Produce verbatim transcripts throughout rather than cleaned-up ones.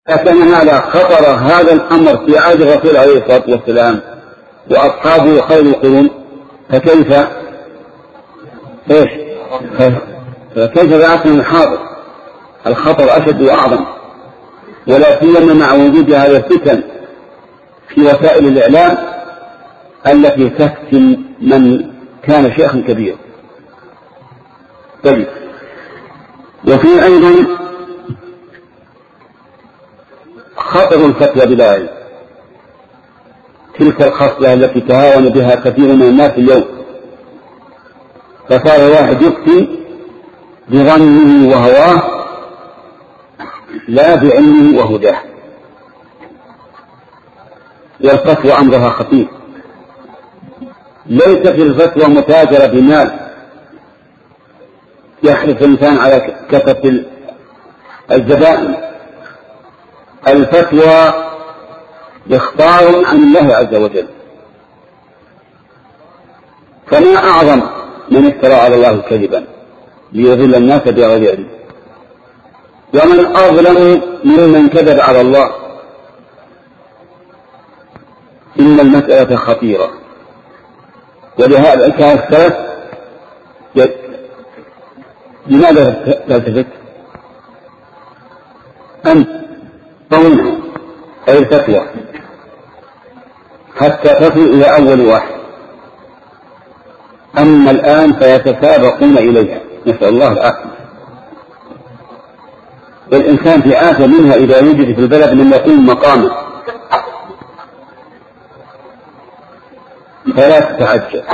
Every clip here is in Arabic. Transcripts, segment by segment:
فكان هذا خطر هذا الأمر في عهد الرسول عليه الصلاة والسلام وأصحابه خير القرون، فكيف إيش فكيف بعثنا الحاضر؟ الخطر أشد وأعظم، ولا سيما مع وجود هذه الفتن في وسائل الإعلام التي تفتن من كان شيخا كبيرا. طيب، وفي أيضا خطر الفتوى بلا علم، تلك الخصلة التي تهاون بها كثير من الناس اليوم، فصار واحد يفتي بظنه وهواه لا بعلمه وهداه، والفتوى أمرها خطير. ليس في الفتوى متاجرة بمال يحرص الإنسان على كثرة الزبائن، الفتوى إخبار عن الله عز وجل، فما أعظم من افترى على الله كذبا ليضل الناس بغير علم، ومن أظلم ممن كذب على الله. إن المسألة خطيرة، ولهذا كان السلف لماذا تلتفت أنت طولها أي الفتوى حتى تصل إلى أول واحد، أما الآن فيتسابقون إليها، نسأل الله العافية. والإنسان في آخر منها إذا يوجد في البلد من يقوم مقامه فلا تتعجل.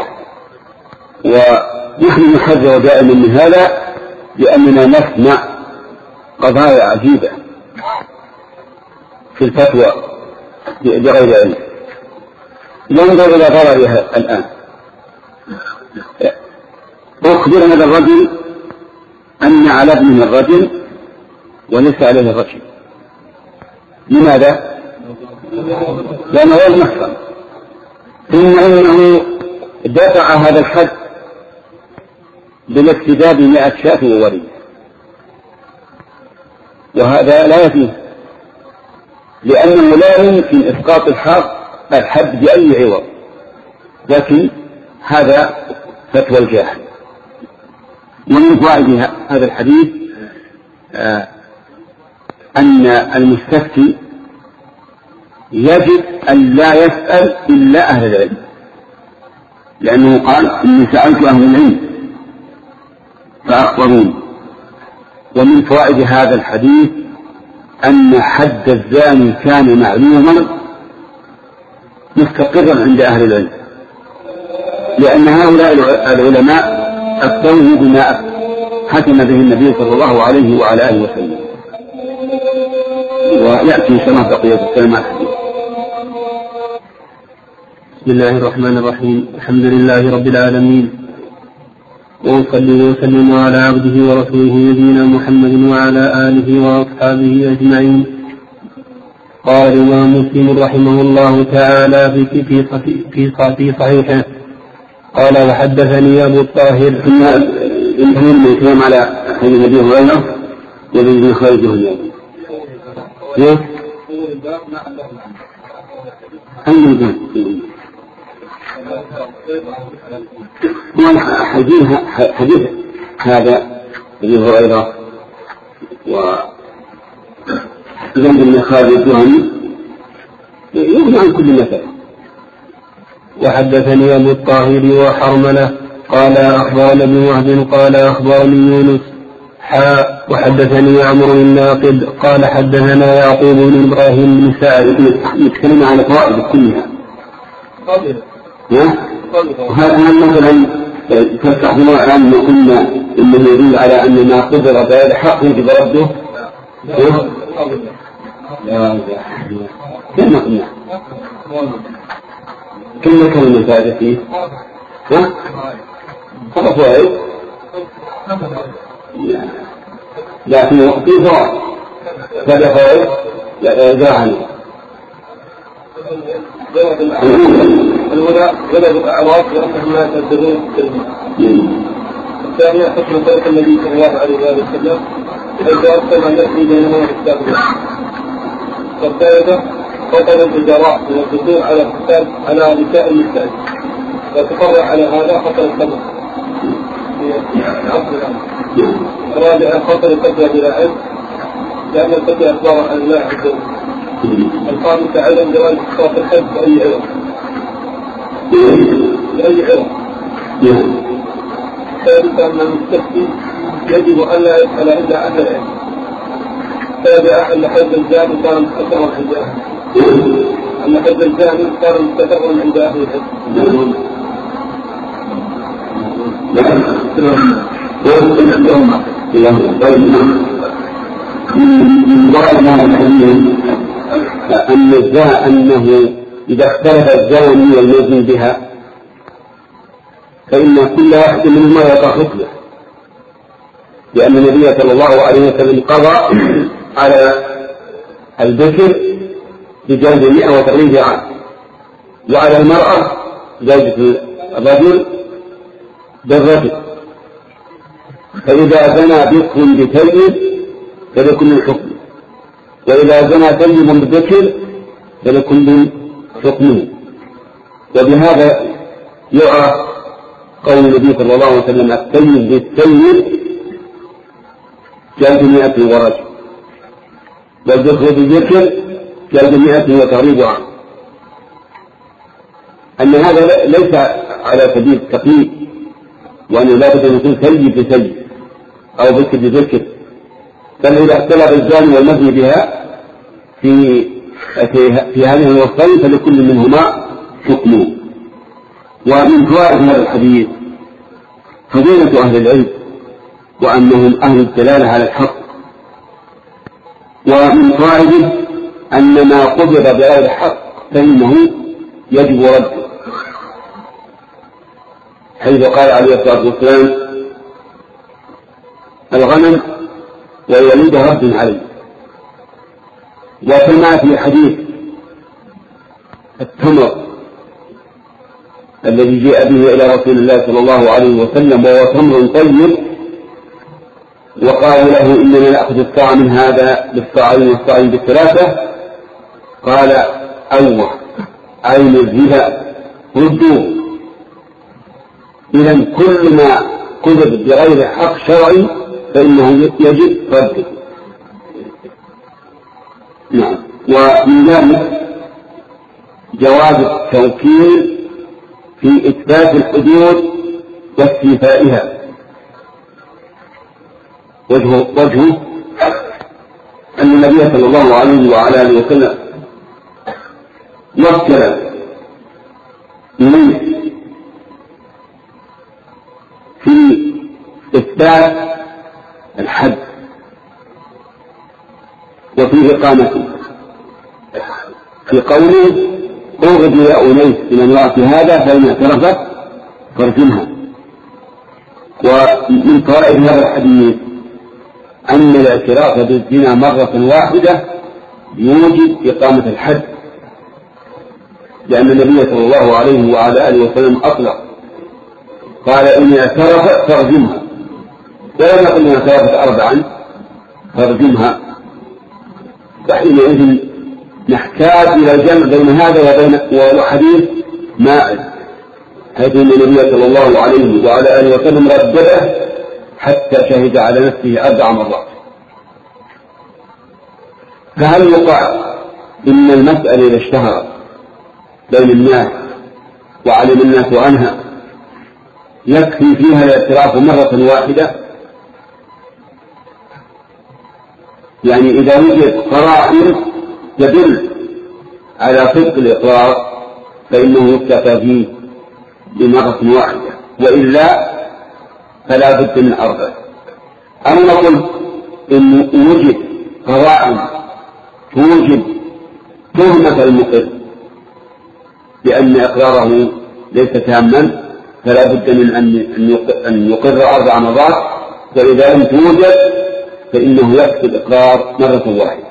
ونحن نحذر دائما من هذا لأننا نسمع قضايا عجيبة في الفتوى بغير علم. ننظر إلى ضررها الآن. أخبر هذا الرجل أن على ابنه الرجل وليس عليه الرجل. لماذا؟ لأنه غير محرم، ثم إنه دفع هذا الحد بالاقتداء بمئة شاة ووري، وهذا لا يفيه، لأنه لا يمكن إسقاط الحد بأي عوض، لكن هذا فتوى الجاهل. ومن فوائد هذا الحديث آه أن المستفتي يجب أن لا يسأل إلا أهل العلم، لأنه قال إني سألت أهل العلم فأخبروني. ومن فوائد هذا الحديث أن حد الزاني كان معلوما مستقرا عند أهل العلم، لأن هؤلاء العلماء أفتوه بما حكم به النبي صلى الله عليه وعلى آله وسلم. ويأتي إن شاء الله بقية الكلمات. بسم الله الرحمن الرحيم. الحمد لله رب العالمين، وأصلي وسلم على عبده ورسوله نبينا محمد وعلى آله وأصحابه أجمعين. قال الإمام مسلم رحمه الله تعالى في في في صحيحه قال وحدثني أبو الطاهر إن الكلام على حديث النبي هريرة يبين خارجه اليوم. ليه؟ حديث حديث حديث هذا الذي هريرة وزيد بن خالد الجهني يغني عن كل مثل. وحدثني أبو الطاهر وحرملة قال أخبرنا ابن وهب قال أخبرني يونس حاء وحدثني عمرو الناقد قال حدثنا يعقوب بن إبراهيم بن سعد. نتكلم على فوائد كلها. وهذا مثلا تفتح بما الآن قلنا إنه يدل على أن ما قدر بغير حق يجب رده. كما قلنا كم كلمة فائدة فيه؟ ها؟ هذا فوائد؟ لكن في فوائد. هذا فوائد؟ لا الأولى غلب الأعراض لأنهم لا يصدقون التلميذ. الثانية حكم النبي صلى الله عليه وسلم إذا أرسل أن يأتي بينهما بالتأويل. والثالثة خطر الإجراء والدخول على الكتاب على نساء المستأجر، وتفرع على هذا خطر القتل في العصر الآن. الرابعة خطر الفتوى بلا علم، لأن الفتوى أخبار عن الله عز وجل. الخامسة عدم جواز إسقاط الحد بأي عرض بأي عرض. الثالثة أن المستفتي يجب أن لا يسأل إلا أهل العلم. السابعة أن حد الزاني كان مستترا عند أهل أن حد الزاني كان مستترا عند أهل العلم. أن الزاني أنه إذا اختلف الزاني والمزني بها فإن كل واحد منهما يقع حكمه، لأن النبي صلى الله عليه وسلم قضى على الذكر بجلد مئة وتغريب عام، وعلى المرأة زوجة الرجل بالرجل، فإذا زنى بكر بثيب فلكل الحكم، وإذا زنى ثيب بذكر فلكل حكمه. وبهذا يعرف قول النبي صلى الله عليه وسلم الثيب بالثيب جلد مئة ورجل، والذكر بالذكر جلد مئة وتغريب عام. أن هذا ليس على سبيل التقييد، وأنه لا بد أن يكون ثيب بثيب أو ذكر بذكر، بل إذا اختلف الزاني والمزني بها في في هذه الوصفين فلكل منهما حكمه. ومن فوائد هذا الحديث فضيلة أهل العلم وأنهم أهل الدلالة على الحق، ومن فوائده أن ما قبض بغير حق فإنه يجب رده، حيث قال عليه الصلاة والسلام الغنم ويلد رد عليه. وكما في حديث التمر الذي جاء به إلى رسول الله صلى الله عليه وسلم وهو تمر طيب، وقال له إننا نأخذ الصاع من هذا بالصاعين والصاعين بالثلاثة، قال أوه أين الزنا ردوه. إذن كل ما قبض بغير حق شرعي فإنه يجب رده. نعم. ومن ذلك جواز التوكيل في إثبات الحدود واستيفائها. وجهه, وجهه أن النبي صلى الله عليه وعلى آله وسلم وكل إليه في إثبات الحد وفي إقامته، في قوله أغض يا أنيس لمن وقت هذا فإن اعترفت فارجمها. ومن فوائد هذا الحديث أن الاعتراف بالزنا مرة واحدة يوجب إقامة الحد، لأن النبي صلى الله عليه وعلى آله وسلم أطلق قال إن اعترفت فارجمها، ولم يقل إن اعترفت أربعا فارجمها. فحينئذ نحتاج إلى الجمع بين هذا وبين وحديث ماعز، حيث أن النبي صلى الله عليه وعلى آله وسلم ردده حتى شهد على نفسه أربع مرات. فهل يقع إن المسألة إذا اشتهرت بين الناس وعلم الناس عنها يكفي فيها الاعتراف مرة واحدة؟ يعني إذا وجد قرائن تدل على صدق الإقرار فإنه يكتفى فيه بمرة واحدة، وإلا فلا بد من أربع. أو نقول إن وجد قرائن توجد تهمة المقر بأن إقراره ليس تاما فلا بد من أن يقر أربع مرات، وإذا لم توجد فإنه يكفي الإقرار مرة واحدة.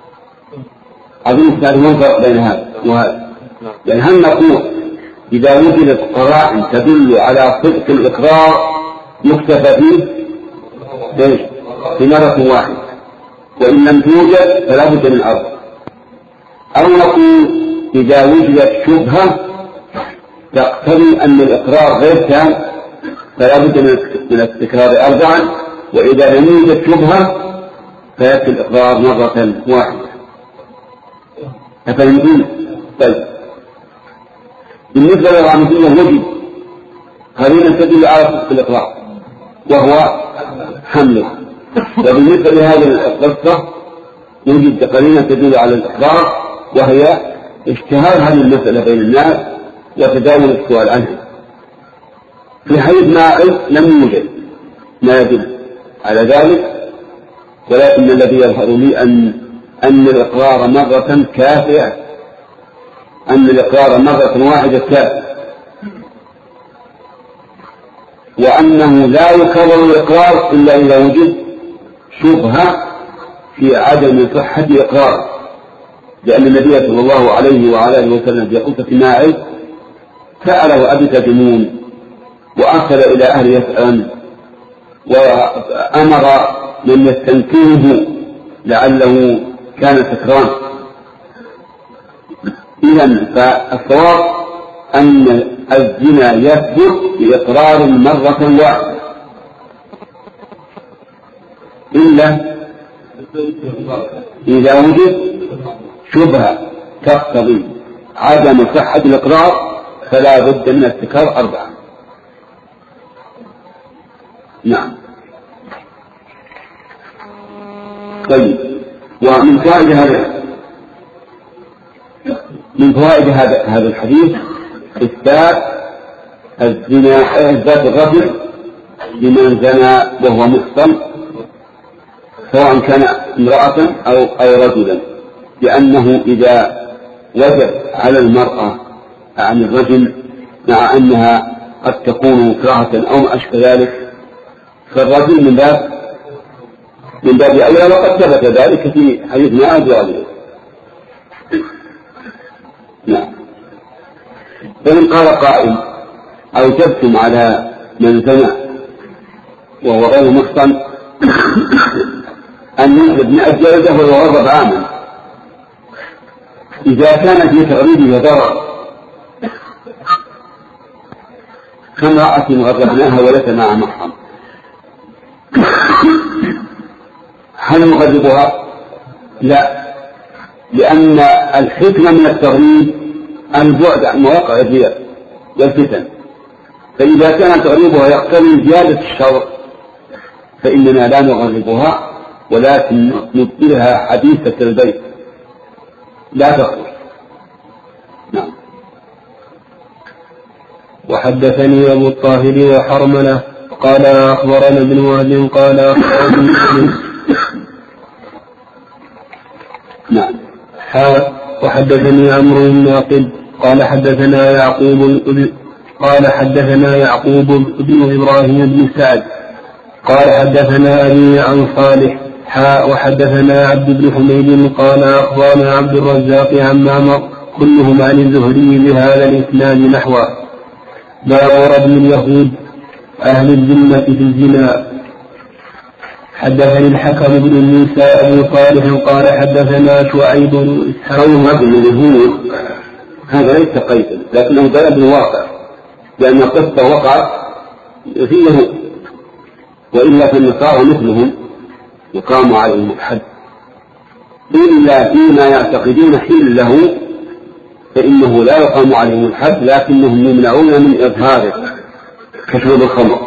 أظن تعرفون الفرق بين هذا وهذا. يعني هل نقول إذا وجدت قرائن تدل على صدق الإقرار يكتفى فيه في مرة واحدة، وإن لم توجد فلا بد من أربع؟ أو نقول إذا وجدت شبهة تقتضي أن الإقرار غير تام فلا بد من التكرار أربعا، وإذا لم يوجد شبهة فيأتي الإقرار مرة واحدة. أفهمتم؟ طيب بالنسبة للغامضية وجد قرينة تدل على صدق الإقرار وهو حمله، وبالنسبة لهذه القصة يوجد قرينة تدل على الإقرار وهي اشتهار هذه المسألة بين الناس وتداول السؤال عنها. في حديث ماعز لم يوجد ما يدل على ذلك، ولكن الذي يظهر لي أن أن الإقرار مرة كافية، أن الإقرار مرة واحدة كافية، وأنه لا يكرر الإقرار إلا إذا وجد شبهة في عدم صحة إقرار، لأن النبي صلى الله عليه وعلى آله وسلم في قصة ماعز سأله أبي تدمون وأرسل إلى أهل يسأل وأمر من يستنكره لعله كان سكران. إذن فالصواب أن الزنا يثبت بإقرار مرة واحدة إلا إذا وجد شبهة تقتضي عدم صحة الإقرار فلا بد من التكرار أربعة. نعم. طيب ومن فوائد هذا من فوائد هذا هذا الحديث إثبات الزنا، إثبات الرجل لمن زنى وهو محصن سواء كان امرأة أو أو رجلا، لأنه إذا وجب على المرأة عن الرجل مع أنها قد تكون كراهة أو ما أشبه ذلك فالرجل من باب من باب أولى، وقد ثبت ذلك في حديث ماعز وغيره. نعم. فإن قال قائل أوجبتم على من زنى وهو غير محصن أن يجلد مئة جلدة ويغضب عاما، إذا كان في تغريبه ضرر كامرأة غربناها وليس مع محرم هل نغضبها؟ لا، لأن الحكمة من التغريب البعد عن مواقع الرياء والفتن، فإذا كان تغريبها يقتضي زيادة الشر فإننا لا نغربها ولكن نبدلها حديثة البيت لا تخرج. نعم. وحدثني أبو الطاهر وحرملة قال أخبرنا ابن وهب قال أخبرني نعم. وحدثني عمرو بن ناقد قال حدثنا يعقوب قال حدثنا يعقوب بن إبراهيم بن سعد قال حدثنا أبي عن صالح حاء وحدثنا عبد بن حميد قال أخبرنا عبد الرزاق عن معمر كلهم عن الزهري بهذا الإسناد نحوه. باب رجم اليهود أهل الذمة في الزنا. حدثني الحكم بن موسى أبو صالح قال حدثنا شعيب بن إسحاق. هذا ليس قيدا لكنه بلد الواقع، لأن القصة وقعت في يهود، وإلا فالنصارى مثلهم يقام عليهم الحد إلا فيما يعتقدون حل له فإنه لا يقام عليهم الحد، لكنهم يمنعون من إظهاره كشرب الخمر.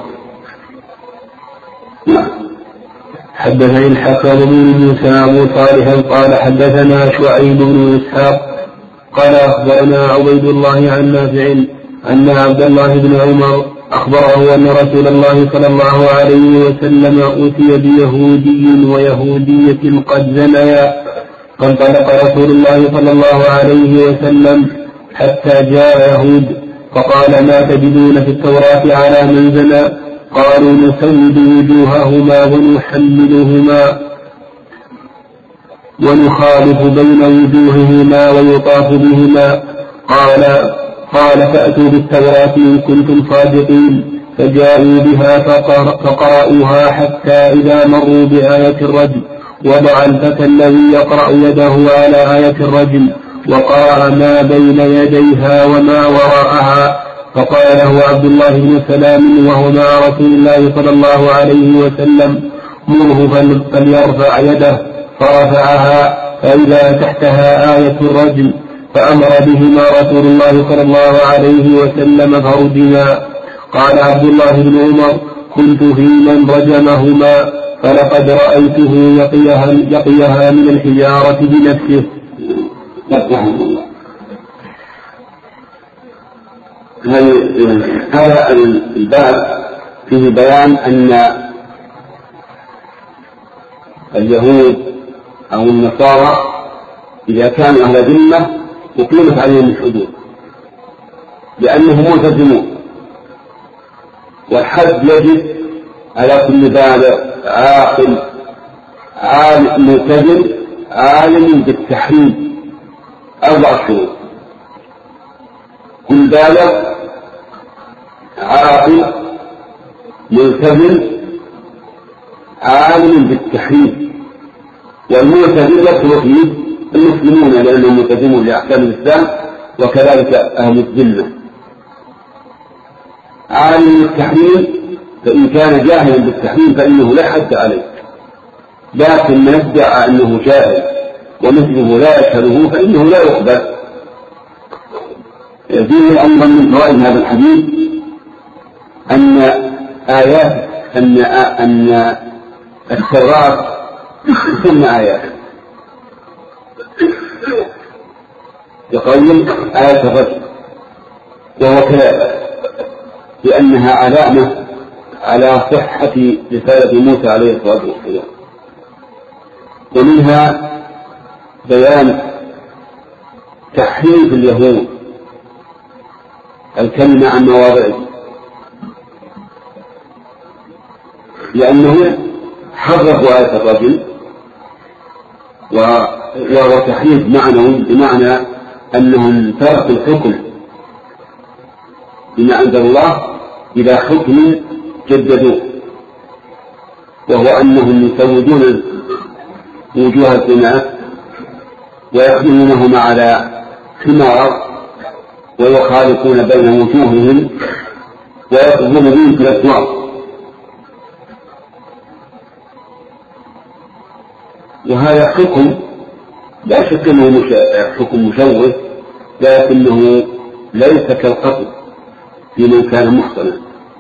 نعم. حدثني الحكم بن موسى أبو صالح قال حدثنا شعيب بن إسحاق قال أخبرنا عبيد الله عن نافع أن عبد الله بن عمر أخبره أن رسول الله صلى الله عليه وسلم أتي بيهودي ويهودية قد زنيا، فانطلق رسول الله صلى الله عليه وسلم حتى جاء يهود فقال ما تجدون في التوراة على من زنى؟ قالوا نسود وجوههما ونحللهما ونخالف بين وجوههما ويطاف بهما. قال قال فأتوا بالتوراة إن كنتم صادقين، فجاءوا بها فقرأوها حتى إذا مروا بآية الرجم وضع الفتى الذي يقرأ يده على آية الرجم وقرأ ما بين يديها وما وراءها. فقال له عبد الله بن سلام وهو مع رسول الله صلى الله عليه وسلم: مره فليرفع يده. فرفعها فإذا تحتها آية الرجم، فأمر بهما رسول الله صلى الله عليه وسلم فرجما. قال عبد الله بن عمر: كنت في من رجمهما، فلقد رأيته يقيها, يقيها من الحجارة بنفسه. هذا الباب فيه بيان أن اليهود أو النصارى إذا كانوا أهل ذمة أقيمت عليهم الحدود لأنهم ملتزمون، والحد يجب على كل بالغ عاقل عالم ملتزم عالم بالتحريم أربع شروط: كل بالغ عاقل ملتزم عالم بالتحريم. والملتزم يدخل فيه المسلمون لأنهم ملتزمون لأحكام الإسلام، وكذلك أهل الذمة. عالم بالتحريم فإن كان جاهلا بالتحريم فإنه لا حد عليه، لكن من ادعى أنه جاهل ومثله لا يشهده فإنه لا يقبل. فيه أيضا من فوائد هذا الحديث أن آيات أن أن التوراة تسمى آيات، يقول آية الرجم، وهو كذلك لأنها علامة على صحة رسالة موسى عليه الصلاة والسلام. ومنها بيان تحريف اليهود الكلمة عن مواضعه، لأنه حرفوا آية الرجل، وهو تحريف معنوي بمعنى أنهم تركوا الحكم بما عند الله إلى حكم جددوه، وهو أنهم يسودون وجوه الزنا ويحملونهما على حمار ويخالفون بين وجوههم ويطلبون بهم في الأسواق. وهذا حكم لا شك أنه حكم مشوه، لكنه ليس كالقتل في من كان محصنا.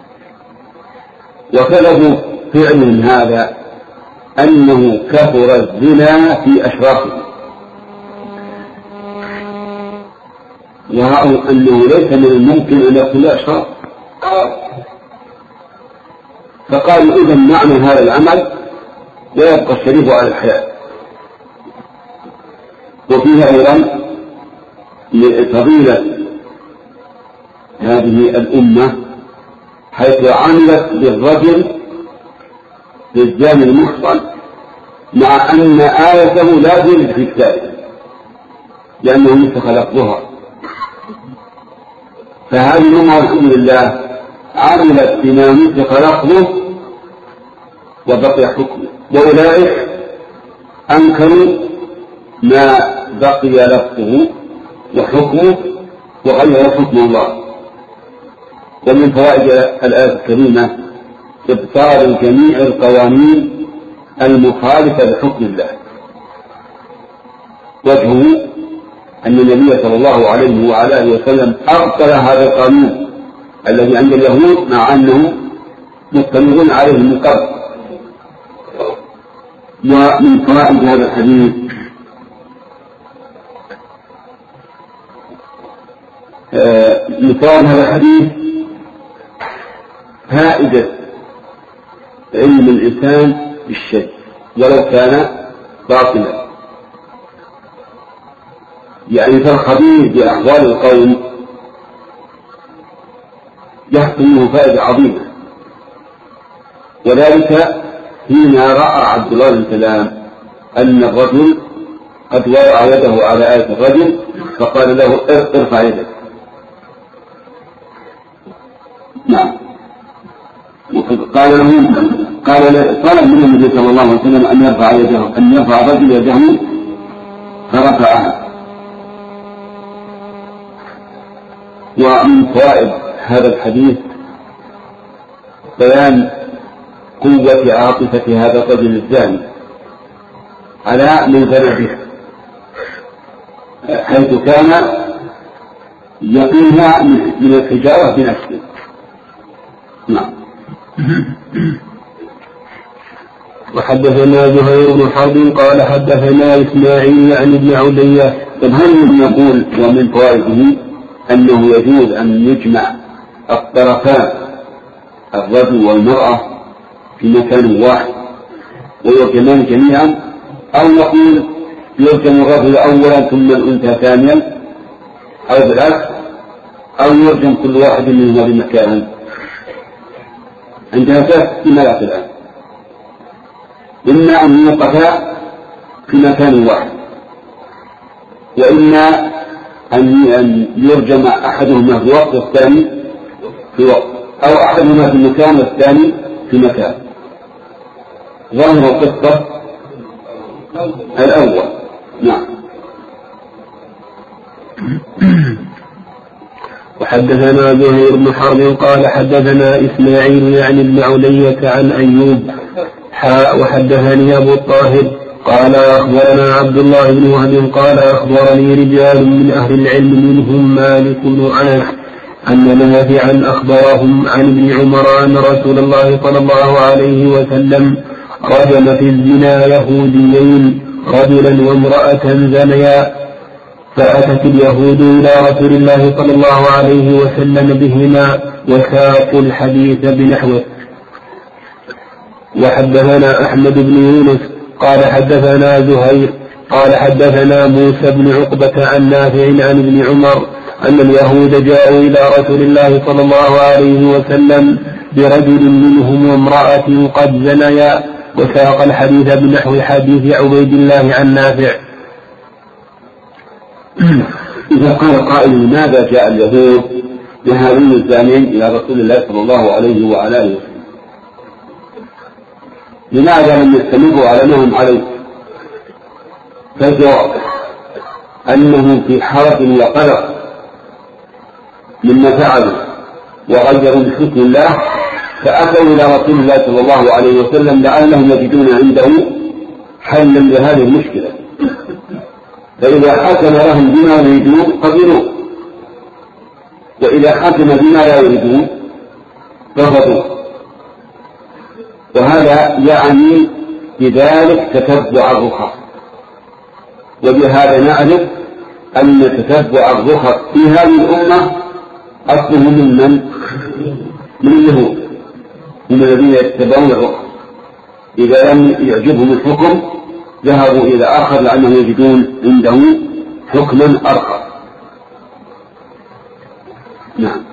وسبب فعلهم هذا أنه كثر الزنا في أشرافهم، ورأوا أنه ليس من الممكن أن يكون أشراف، فقالوا إذا نعمل هذا العمل ويبقى الشريف على الحياة. وفيها أيضا فضيلة هذه الأمة حيث عملت بالرجل للزاني المحصن مع أن آيته لا زالت في كتابه لأنه نسخ لفظها. فهذه الأمة الحمد لله عملت بما نسخ لفظه وبقي حكمه، وأولئك أنكروا ما بقي لفظه وحكمه وغير حكم الله. ومن فوائد الآية الكريمة إبطال جميع القوانين المخالفة لحكم الله. وجهه أن النبي صلى الله عليه وعلى آله وسلم أبطل هذا القانون الذي عند اليهود مع أنه مستمرون عليه من قبل. ومن فوائد هذا الحديث من فوائد هذا الحديث فائدة علم الإنسان بالشيء ولو كان باطلا، يعني فالخبير بأحوال القوم يحصل منه فائدة عظيمة. وذلك حين رأى عبد الله بن سلام أن الرجل قد وضع يده على آية الرجل فقال له ارفع يدك. نعم. قال له قال طلب من النبي صلى الله عليه وسلم أن يرفع يده أن يرفع الرجل يده فرفعها، ومن فوائد هذا الحديث بيان قوة عاطفة هذا الرجل الزاني على من زنى به، حيث كان يقيها من الحجارة بنفسه. نعم. وحدثنا زهير بن حرب قال حدثنا إسماعيل عن ابن علية. طب هل نقول ومن فوائده أنه يجوز أن يجمع الطرفان الرجل والمرأة في مكان واحد ويرجمان جميعا، أو نقول يرجم الرجل أولا ثم الأنثى ثانيا، أو بالعكس، أو يرجم كل واحد منهما بمكان؟ عندنا ثلاث احتمالات الآن: إما أن يوقفا في مكان واحد، وإما أن يرجم أحدهما في وقت والثاني في وقت، أو أحدهما في مكان والثاني في مكان. ظاهر القصة الأول. نعم. وحدثنا زهير بن حرب قال حدثنا إسماعيل يعني ابن علية عن أيوب حاء وحدثني أبو الطاهر قال أخبرنا عبد الله بن وهب قال أخبرني رجال من أهل العلم منهم مالك بن أنس أن نافعا أخبرهم عن ابن عمر أن رسول الله صلى الله عليه وسلم رجم في الزنا يهوديين رجلا وامرأة زنيا، فأتت اليهود إلى رسول الله صلى الله عليه وسلم بهما وساقوا الحديث بنحوه. وحدثنا أحمد بن يونس قال حدثنا زهير قال حدثنا موسى بن عقبة عن نافع عن ابن عمر أن اليهود جاءوا إلى رسول الله صلى الله عليه وسلم برجل منهم وامرأة قد زنيا، وساق الحديث بنحو حديث عبيد الله عن نافع. إذا قال قائل لماذا جاء اليهود بهذين الزانين إلى رسول الله صلى الله عليه وعلى آله وسلم؟ لماذا لم يستمروا على ما هم عليه؟ فالجواب أنهم في حرج وقلق مما فعلوا وغيروا من حكم الله، فأتوا إلى رسول الله صلى الله عليه وسلم لعلهم يجدون عنده حلا لهذه المشكلة، فإذا حكم لهم بما يريدون قبلوا، وإذا حكم بما لا يريدون رفضوا. وهذا يعني بذلك تتبع الرخص، وبهذا نعرف أن تتبع الرخص في هذه الأمة أصله من من؟ من اليهود، هم الذين يتبعون الرخص، إذا لم يعجبهم الحكم ذهبوا إلى آخر لأنهم يجدون عنده حكما أرخص. نعم.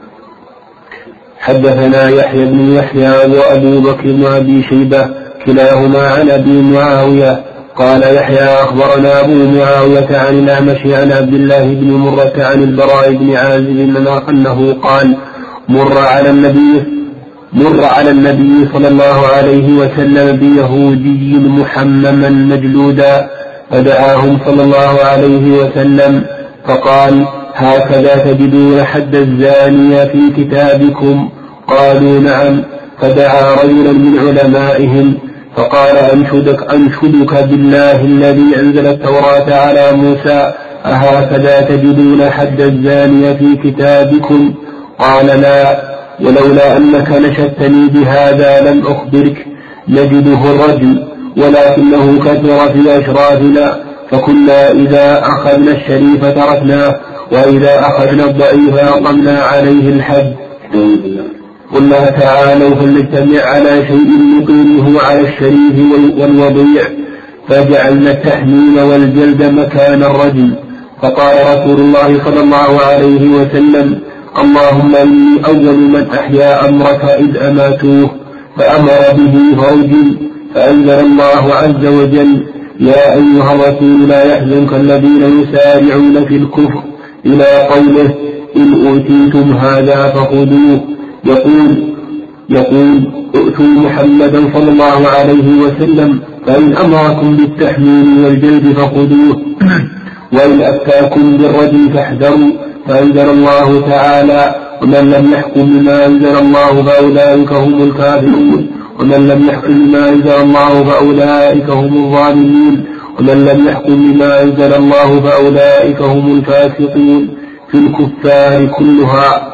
حدثنا يحيى بن يحيى وأبو بكر بن أبي شيبة كلاهما عن أبي معاوية قال يحيى أخبرنا أبو معاوية عن الأعمش عن عبد الله بن مرة عن البراء بن عازب أنه قال مر على النبي مر على النبي صلى الله عليه وسلم بيهودي محمما مجلودا، فدعاهم صلى الله عليه وسلم فقال هكذا تجدون حد الزانية في كتابكم؟ قالوا نعم. فدعا رجلا من علمائهم فقال أنشدك, أنشدك بالله الذي أنزل التوراة على موسى أهكذا تجدون حد الزانية في كتابكم؟ قال لا، ولولا أنك نشدتني بهذا لم أخبرك. نجده الرجل ولكنه كثر في أشرافنا، فكنا إذا أخذنا الشريف تركناه وإذا أخذنا الضعيف أقمنا عليه الحد. قلنا تعالوا فلنجتمع على شيء نقيمه على الشريف والوضيع، فجعلنا التحميل والجلد مكان الرجل. فقال رسول الله صلى الله عليه وسلم اللهم إني أول من أحيا أمرك إذ أماتوه، فأمر به فرجل. فأنزل الله عز وجل يا أيها الرسول لا يحزنك الذين يسارعون في الكفر إلى قوله إن أوتيتم هذا فخذوه. يقول يقول ائتوا محمدا صلى الله عليه وسلم فإن أمركم بالتحميل والجلد فخذوه، وإن أفتاكم بالرجل فاحذروا، فأنزل الله تعالى: ومن لم يحكم بما أنزل الله فأولئك هم الكافرون، ومن لم يحكم بما أنزل الله فأولئك هم الظالمون، ومن لم يحكم بما أنزل الله فأولئك هم الفاسقون. في الكفار كلها.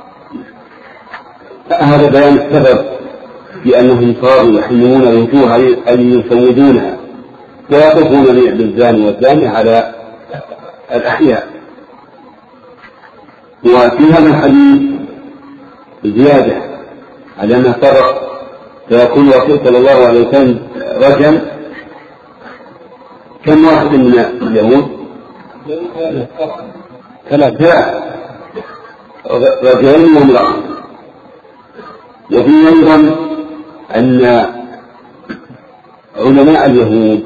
هذا بيان السبب في أنهم صاروا يحملون الوجوه أن يسودونها ويقفون بالزاني والزانية على الأحياء. وفي هذا الحديث زيادة على أنه فرق، فيقول الرسول صلى الله عليه وسلم: رجل كم واحد من اليهود؟ ثلاثة، رجلين وامرأة. وفي أيضا أن علماء اليهود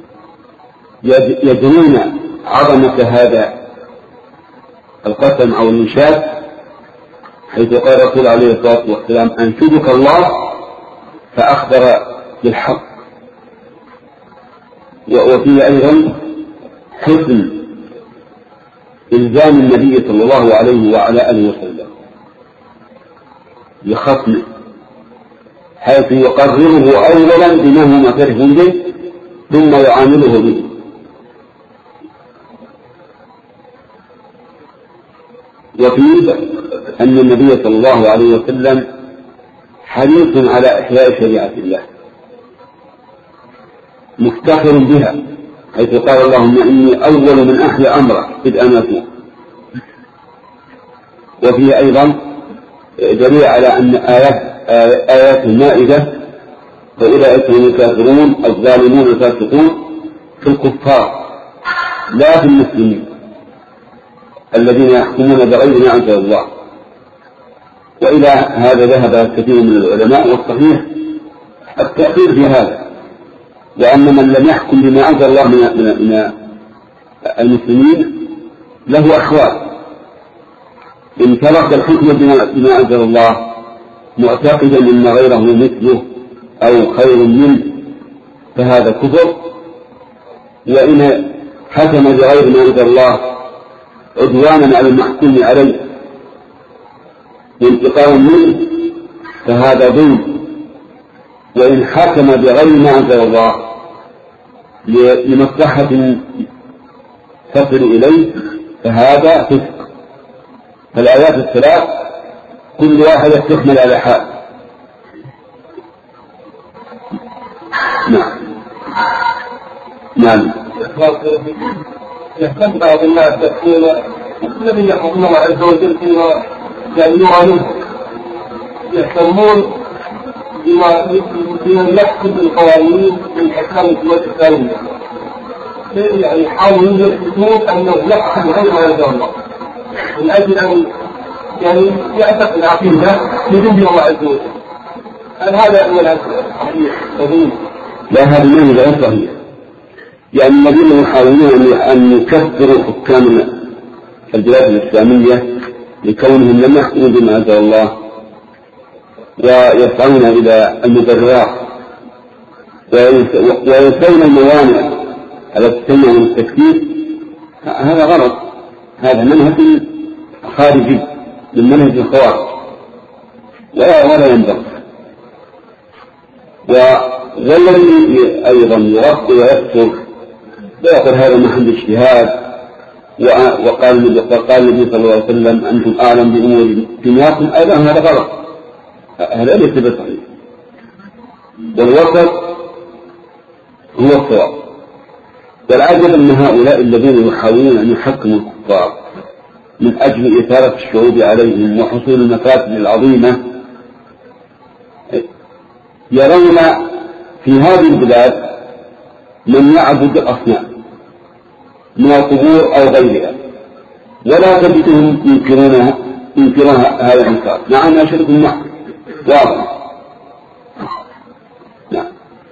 يدرون عظمة هذا القسم أو الإنشاد، حيث قال الرسول عليه الصلاة والسلام: أنشدك الله، فأخبر بالحق. وفي أيضا حسن إلزام النبي صلى الله عليه وعلى آله وسلم لخصمه، حيث يقرره أولا بما هو معترف به ثم يعامله به. وفيه أن النبي صلى الله عليه وسلم حريص على إحياء شريعة الله، مفتخر بها، حيث قال: اللهم إني أول من أحيا أمره إذ أنا فيه. وفيه أيضا دليل على أن آيات, آيات المائدة: فأولئك هم الكافرون الظالمون الفاسقون، في الكفار لا في المسلمين الذين يحكمون بغير ما أنزل الله. وإلى هذا ذهب كثير من العلماء، والصحيح التأخير في هذا، لأن من لم يحكم بما أنزل الله من, من المسلمين له أحوال. إن ترك الحكم بما أنزل الله معتقدا أن غيره مثله أو خير منه فهذا كفر، وإن حكم بغير ما أنزل الله عدوانا على المحكوم عليه وانتقام منه فهذا ظلم، وإن حكم بغير ما أنزل الله لمصلحة تصل إليه فهذا فسق. فالآيات الثلاث كل واحدة تحمل على حال. نعم نعم. يهتم بعض الناس يقول الذين يحكمون الله عز وجل فيما يعني يرانون يهتمون بما بمن يحكم القوانين من حكام الدول الإسلامية، يعني يحاولون يثبتون أنه يحكم غير ما أنزل الله من أجل أن يعني يعتقد العقيدة بدون الله عز وجل. هل هذا هو الصحيح سليم؟ لا، هذا ما هو غير صحيح. يعني الذين يحاولون أن يكفروا حكام البلاد الإسلامية لكونهم لم يحكموا بما أنزل الله ويسعون إلى المبررات ويسعون الموانع التي تمنع من التكفير، هذا غلط. هذا منهج خارجي من منهج الخوارج ولا ولا ينبغي. والذي أيضا يغطي ويكفر ويقول هذا محل اجتهاد، وقال النبي صلى الله عليه وسلم: أنتم أعلم بأمور دنياكم، أيضا هذا غلط، هذا ليس بصحيح. والوسط هو الصواب. والعجب أن هؤلاء الذين يحاولون أن يحكموا الكفار من أجل إثارة الشعوب عليهم وحصول المفاسد العظيمة يرون في هذه البلاد من يعبد الأصنام من القبور أو غيرها، ولا تجدهم ينكرونها ينكرون هذا الإنكار مع أن شركهم معه واضح. نعم.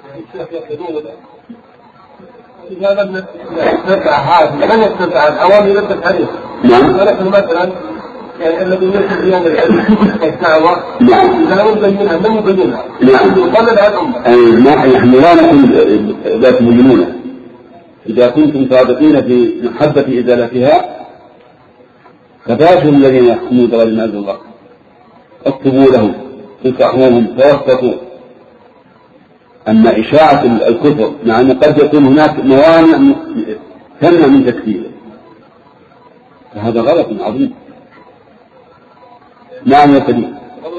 إذا لم نتبع هذا من يتبع الأوامر لم عليه. نعم. ولكن مثلا يعني الذي يكتب بيان العلم الدعوة نعم. إذا لم يبينها لم يبينها. نعم. يقلل على الأمة. أي نحن لا نقول لا تبينونها. إذا كنتم صادقين في محبة إزالتها فباشروا الذين يحكمون بغير ما أنزل الله، اكتبوا لهم انصحوهم توسطوا. أما إشاعة الكفر مع أن قد يكون هناك موانع تمنع من تكفيره فهذا غلط عظيم. نعم يا كريم.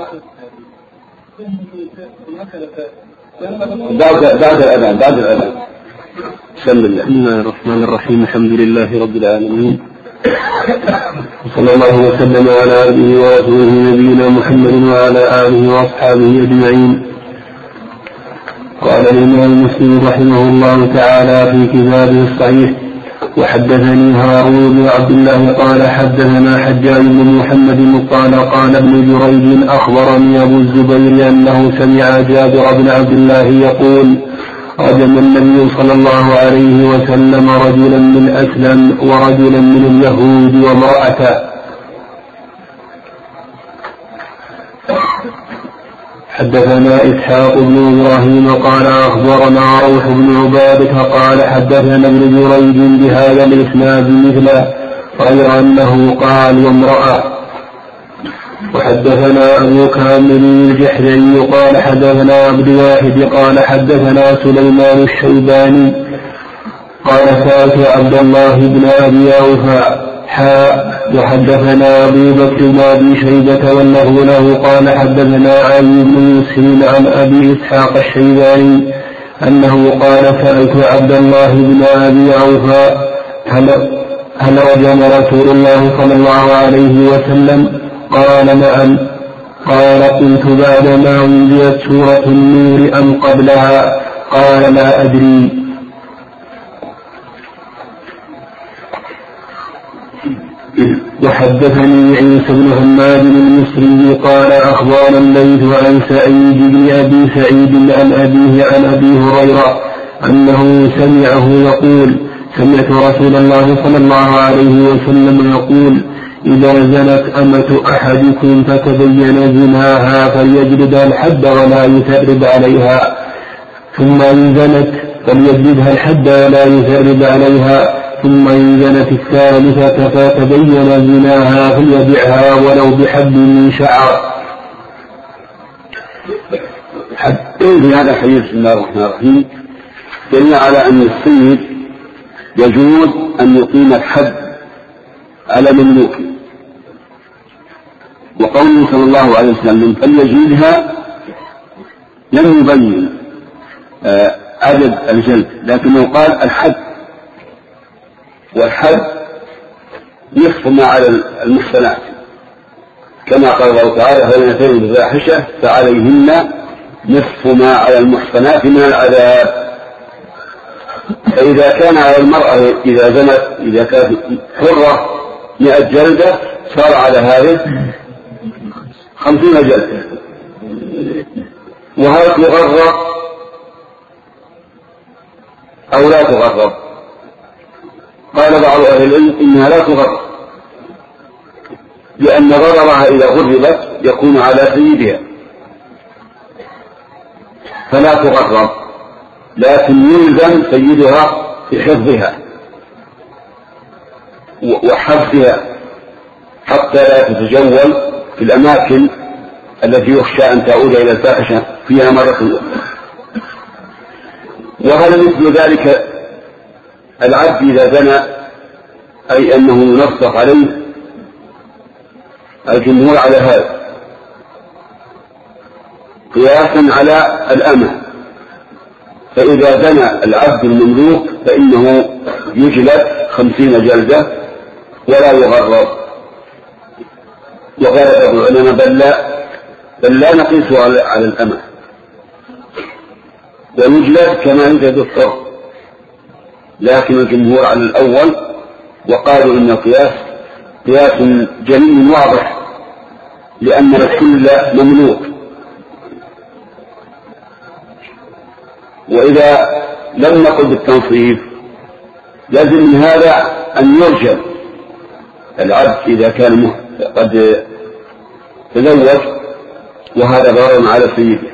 بعد بعد الأذان بعد الأذان. بسم الله الرحمن الرحيم. الحمد لله رب العالمين، وصلى الله وسلم على عبده ورسوله نبينا محمد وعلى آله وأصحابه أجمعين. قال الإمام مسلم رحمه الله تعالى في كتابه الصحيح: وحدثني هارون بن عبد الله قال حدثنا حجاج بن محمد قال قال ابن جريج أخبرني أبو الزبير أنه سمع جابر بن عبد الله يقول: رجم النبي صلى الله عليه وسلم رجلا من أسلم ورجلا من اليهود وامرأة. حدثنا إسحاق بن إبراهيم قال أخبرنا روح بن عبادة قال حدثنا ابن جريج بهذا الإسناد مثله غير أنه قال وامرأة. وحدثنا أبو كامل الجحري قال حدثنا عبد الواحد قال حدثنا سليمان الشيباني قال سألت عبد الله بن أبي أوفى حاء. وحدثنا أبو بكر بن أبي شيبة واللفظ له قال حدثنا علي بن مسلم عن أبي إسحاق الشيباني أنه قال سألت عبد الله بن أبي أوفى هل, هل رجم رسول الله صلى الله عليه وسلم؟ قال نعم. قال قلت بعدما أنزلت سورة النور أم قبلها؟ قال لا أدري. وحدثني عيسى بن حماد المصري قال أخبرنا الليث عن سعيد بن أبي سعيد عن أبيه عن أبي هريرة أنه سمعه يقول: سمعت رسول الله صلى الله عليه وسلم يقول: إذا زنت أمة أحدكم فتبين زناها فليجلدها الحد ولا يثرب عليها، ثم إن زنت فليجلدها الحد ولا يثرب عليها، ثم إن زنت الثالثة فتبين زناها فليبعها ولو بحبل من شعر. في هذا الحديث بسم الله الرحمن الرحيم دل على أن السيد يجوز أن يقيم الحد على مملوك، وقوله صلى الله عليه وسلم فليجلدها لم يبين عدد الجلد، لكنه قال الحد، والحد نصف ما على المحصنات كما قال الله تعالى: فإن أتينا بفاحشة فعليهن نصف ما على المحصنات من العذاب. فإذا كان على المرأة إذا زنت إذا كانت حرة مئة جلدة صار على هذه خمسين جلدة. وهل تغرب أو لا تغرب؟ قال بعض أهل العلم إنها لا تغرب، لأن غررها إذا غربت يكون على سيدها فلا تغرب، لكن يلزم سيدها في حفظها وحفظها حتى لا تتجول في الأماكن التي يخشى أن تعود إلى الفاحشة فيها مرة أخرى. وهل مثل ذلك العبد إذا زنى، أي أنه ينصف عليه؟ الجمهور على هذا قياسا على الأمة، فإذا زنى العبد المملوك فإنه يجلد خمسين جلدة ولا يغرب. وقال بعض العلماء بل لا بل لا نقيس على الأمة، ونجلد كما يجلد الصرف، لكن الجمهور على الأول وقالوا إن القياس قياس جليل واضح، لأن الكل مملوك. وإذا لم نقل بالتنصيف لازم من هذا أن يرجم العبد إذا كان قد تزوج، وهذا ضرر على سيده.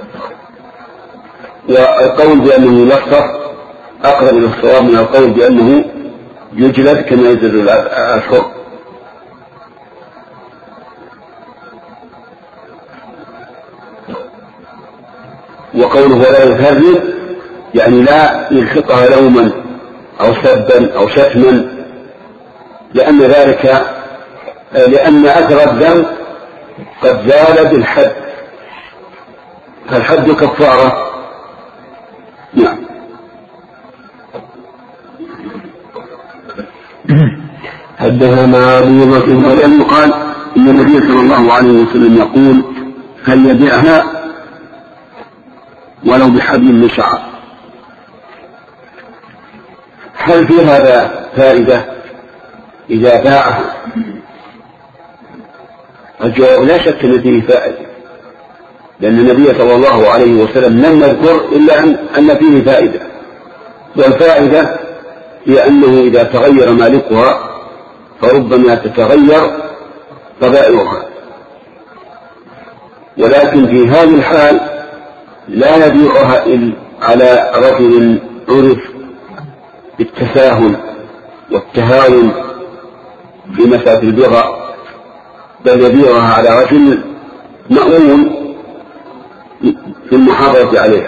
والقول بأنه يلصق أقرب إلى الصواب من القول بأنه يجلد كما يجلد الحر. وقوله ولا يكذب يعني لا يلحقها لوما أو سبا أو شتما، لأن ذلك لأن أثر الذنب قد زال بالحد، فالحد كفارة. نعم. حدثنا أبو بكر بن قال إن النبي صلى الله عليه وسلم يقول فليبيعها ولو بحبل من شعر. هل في هذا فائدة إذا باعها؟ الجواب لا شك أن فيه فائدة، لأن النبي صلى الله عليه وسلم لم يذكر إلا أن فيه فائدة، والفائدة هي أنه إذا تغير مالكها فربما تتغير طبائعها، ولكن في هذه الحال لا يبيعها على رجل عرف بالتساهل والتهاون في مسألة البغاء، بل يبيعها على رجل مأمون في المحافظة عليها.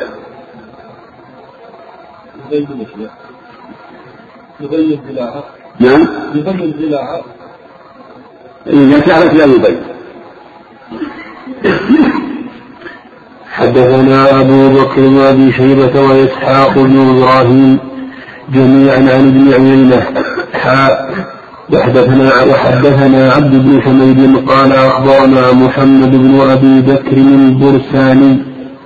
يبين بلاها. نعم. يبين بلاها. إذا تعرف لا يبين. حدثنا أبو بكر وأبي شيبة وإسحاق بن إبراهيم جميعا عن ابن عيينة وحدثنا وحدثنا عبد بن حميد قال أخبرنا محمد بن أبي بكر البرساني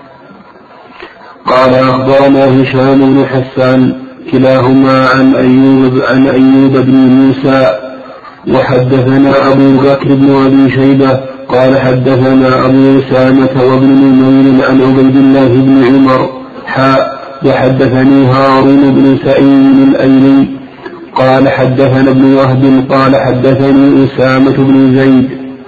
قال أخبرنا هشام بن حسان كلاهما عن أيوب عن أيوب بن موسى. وحدثنا أبو بكر بن أبي شيبة قال حدثنا أبو أسامة وابن نمير عن عبيد الله بن عمر حاء وحدثني هارون بن سعيد الأيلي قال حدثنا ابن وهب قال حدثني أسامة بن زيد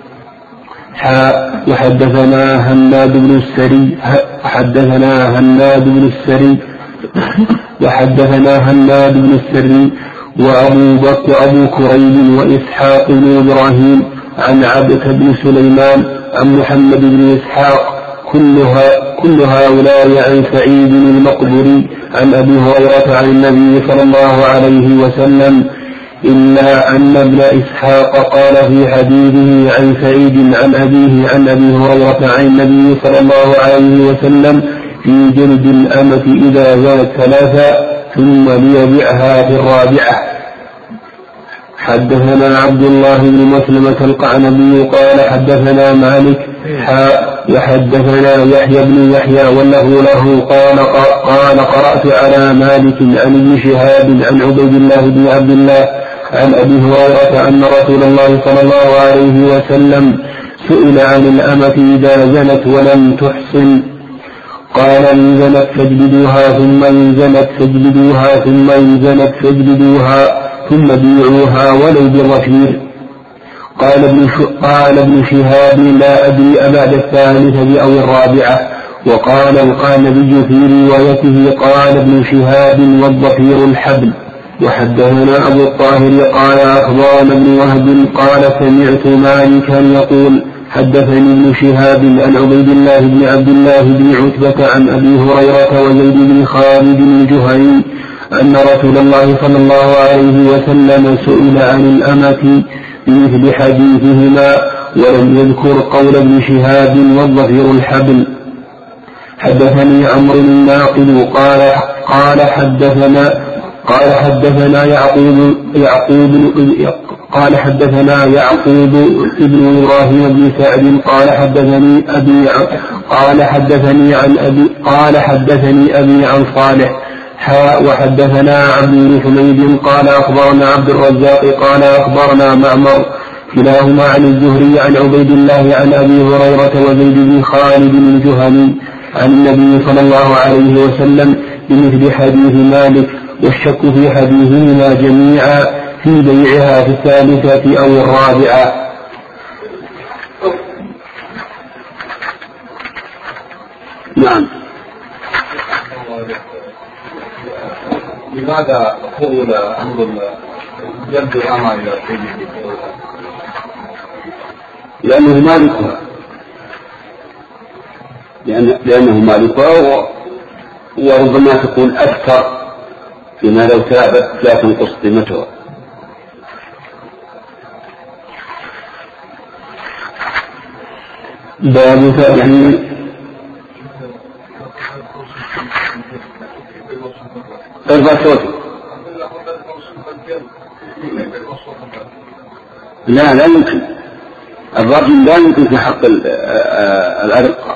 حاء وحدثنا هناد بن السري حدثنا هناد بن السري وحدثنا هناد بن السري وأبو بكر أبو كريب وإسحاق بن إبراهيم عن عبدة بن سليمان عن محمد بن إسحاق كلها كل هؤلاء عن سعيد المقبري عن أبي هريرة عن النبي صلى الله عليه وسلم، إلا أن ابن إسحاق قال في حديثه عن سعيد عن أبيه عن أبي هريرة عن النبي صلى الله عليه وسلم في جلد الأمة إذا زالت ثلاثا ثم ليبيعها في الرابعة. حدثنا عبد الله بن مسلمة القعنبي قال حدثنا مالك حاء وحدثنا يحيى بن يحيى وله له قال قال قرأت على مالك عن ابن شهاب عن عبيد الله بن عبد الله عن أبي هريرة أن رسول الله صلى الله عليه وسلم سئل عن الأمة إذا زنت ولم تحصن قال إن زنت فاجلدوها ثم إن زنت فاجلدوها ثم إن زنت فاجلدوها ثم بيعوها ولو بالرشير. قال ابن قال ابن شهاب لا أدري أبعد الثالثة أو الرابعة. وقال القانبي في روايته قال ابن شهاب والضفير الحبل. وحدثنا أبو الطاهر قال أخبرنا ابن وهب قال سمعت مالكا يقول حدثني ابن شهاب عن عبيد الله بن عبد الله بن عتبة عن أبي هريرة وزيد بن خالد الجهني أن رسول الله صلى الله عليه وسلم سئل عن الأمة بمثل حديثهما ولم يذكر قول ابن شهاب والظفير الحبل. حدثني عمرو الناقد قال قال حدثنا قال حدثنا يعقوب يعقوب قال حدثنا يعقوب ابن إبراهيم بن سعد قال حدثني أبي قال حدثني عن أبي قال حدثني أبي عن صالح حاء وحدثنا عبد بن حميد قال أخبرنا عبد الرزاق قال أخبرنا معمر كلاهما عن الزهري عن عبيد الله عن أبي هريرة وزيد بن خالد الجهني عن النبي صلى الله عليه وسلم بمثل حديث مالك، والشك في حديثهما جميعا في بيعها في الثالثة أو الرابعة. نعم. لماذا قول أمر جلد الأمة إلى سيده؟ لأنه مالكها لأن لأنه مالكها، وربما تكون أكثر فيما لو ثابت لا تنقص قيمتها. باب تأخير ارفع صوتك. لا لا يمكن، الرجل لا يمكن في حق الأرقى.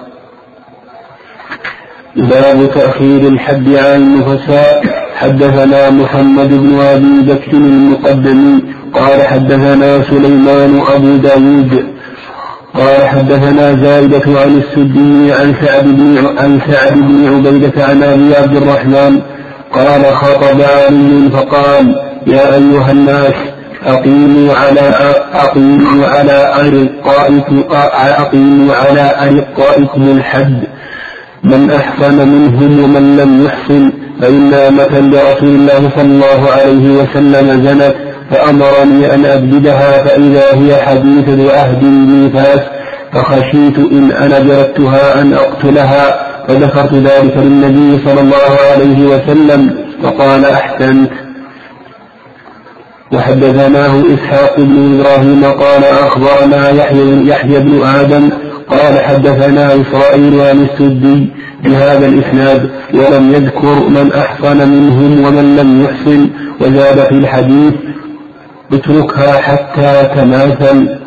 باب تأخير الحد عن النفساء. حدثنا محمد بن أبي بكر المقدمي قال حدثنا سليمان أبو داود قال حدثنا زائدة عن السدي عن سعد بن عن سعد بن عبيدة عن أبي عبد الرحمن قال خطب علي فقال يا أيها الناس أقيموا على أقيموا على أرقائكم أقيموا على أرقائكم الحد، من أحسن منهم ومن لم يحسن، فإن أمة لرسول الله صلى الله عليه وسلم زنت فأمرني أن أبددها فإذا هي حديثة عهد بنفاس، فخشيت إن أنا جردتها أن أقتلها، فذكرت ذلك للنبي صلى الله عليه وسلم فقال أحسنت. وحدثناه إسحاق بن إبراهيم قال أخبرنا يحيى, يحيى بن آدم قال حدثنا إسرائيل عن السدي بهذا الإسناد ولم يذكر من أحسن منهم ومن لم يحسن، وزاد في الحديث اتركها حتى تماثل.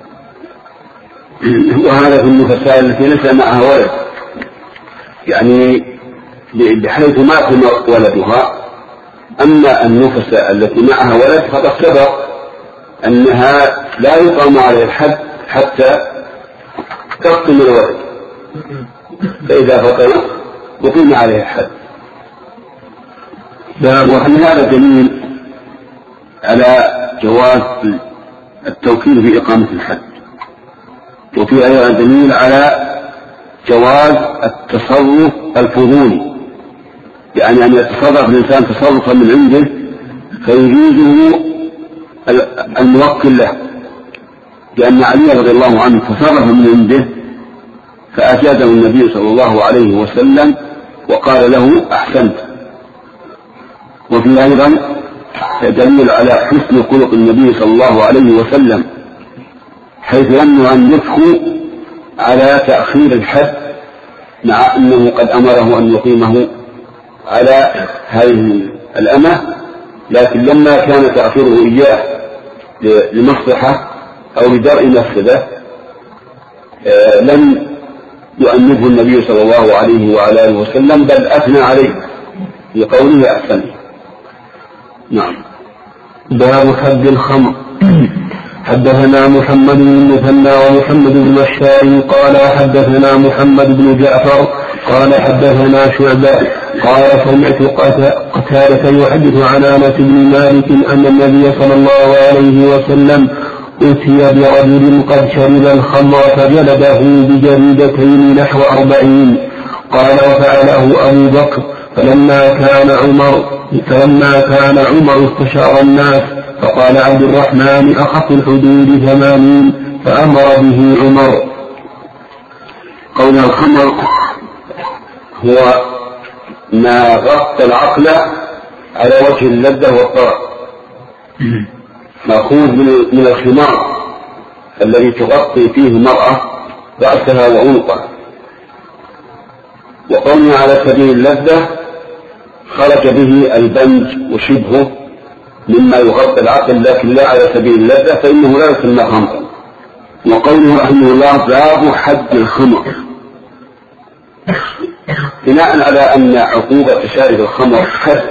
وهذا في النفساء التي ليس معها ولد، يعني بحيث ما تمر ولدها. أما النفساء التي معها ولد فقد سبق أنها لا يقام عليه الحد حتى تقتل الولد، فإذا فطر يقيم عليه الحد. وأن هذا دليل على جواز التوكيل في إقامة الحد، وفي أيضا دليل على جواز التصرف الفضولي، يعني أن يتصرف الإنسان تصرفا من عنده فيجوزه الموكل له، لأن علي رضي الله عنه تصرف من عنده فأجازه النبي صلى الله عليه وسلم وقال له أحسنت. وفي أيضا دليل على حسن خلق النبي صلى الله عليه وسلم، حيث أنه أن يفخو على تأخير الحد مع أنه قد أمره أن يقيمه على هذه الأمة، لكن لما كان تأخيره إياه لمصلحة أو لدرء مفسدة لم يؤنبه النبي صلى الله عليه وعلى آله وسلم، بل أثنى عليه بقوله أحسن. نعم. باب حد الخمر. حدثنا محمد بن مثنى ومحمد بن بشار قال حدثنا محمد بن جعفر قال حدثنا شعبة قال سمعت قتادة يحدث عن أنس بن مالك أن النبي صلى الله عليه وسلم أتي برجل قد شرب الخمر فجلده بجريدتين نحو أربعين. قال وفعله أبو بكر فلما كان عمر فلما كان عمر استشار الناس فقال عبد الرحمن أخف الحدود ثمانين فأمر به عمر. قول الخمر هو ما غطى العقل على وجه اللذة والطرب، مأخوذ من الخمار الذي تغطي فيه المرأة رأسها وعنقها. وقولنا على سبيل اللذة خرج به البنج وشبهه مما يغطي العقل، لكن لا على سبيل اللذة فإنه لا يسمى خمرا. وقوله رحمه الله باب حد الخمر بناء على أن عقوبة شارب الخمر حد،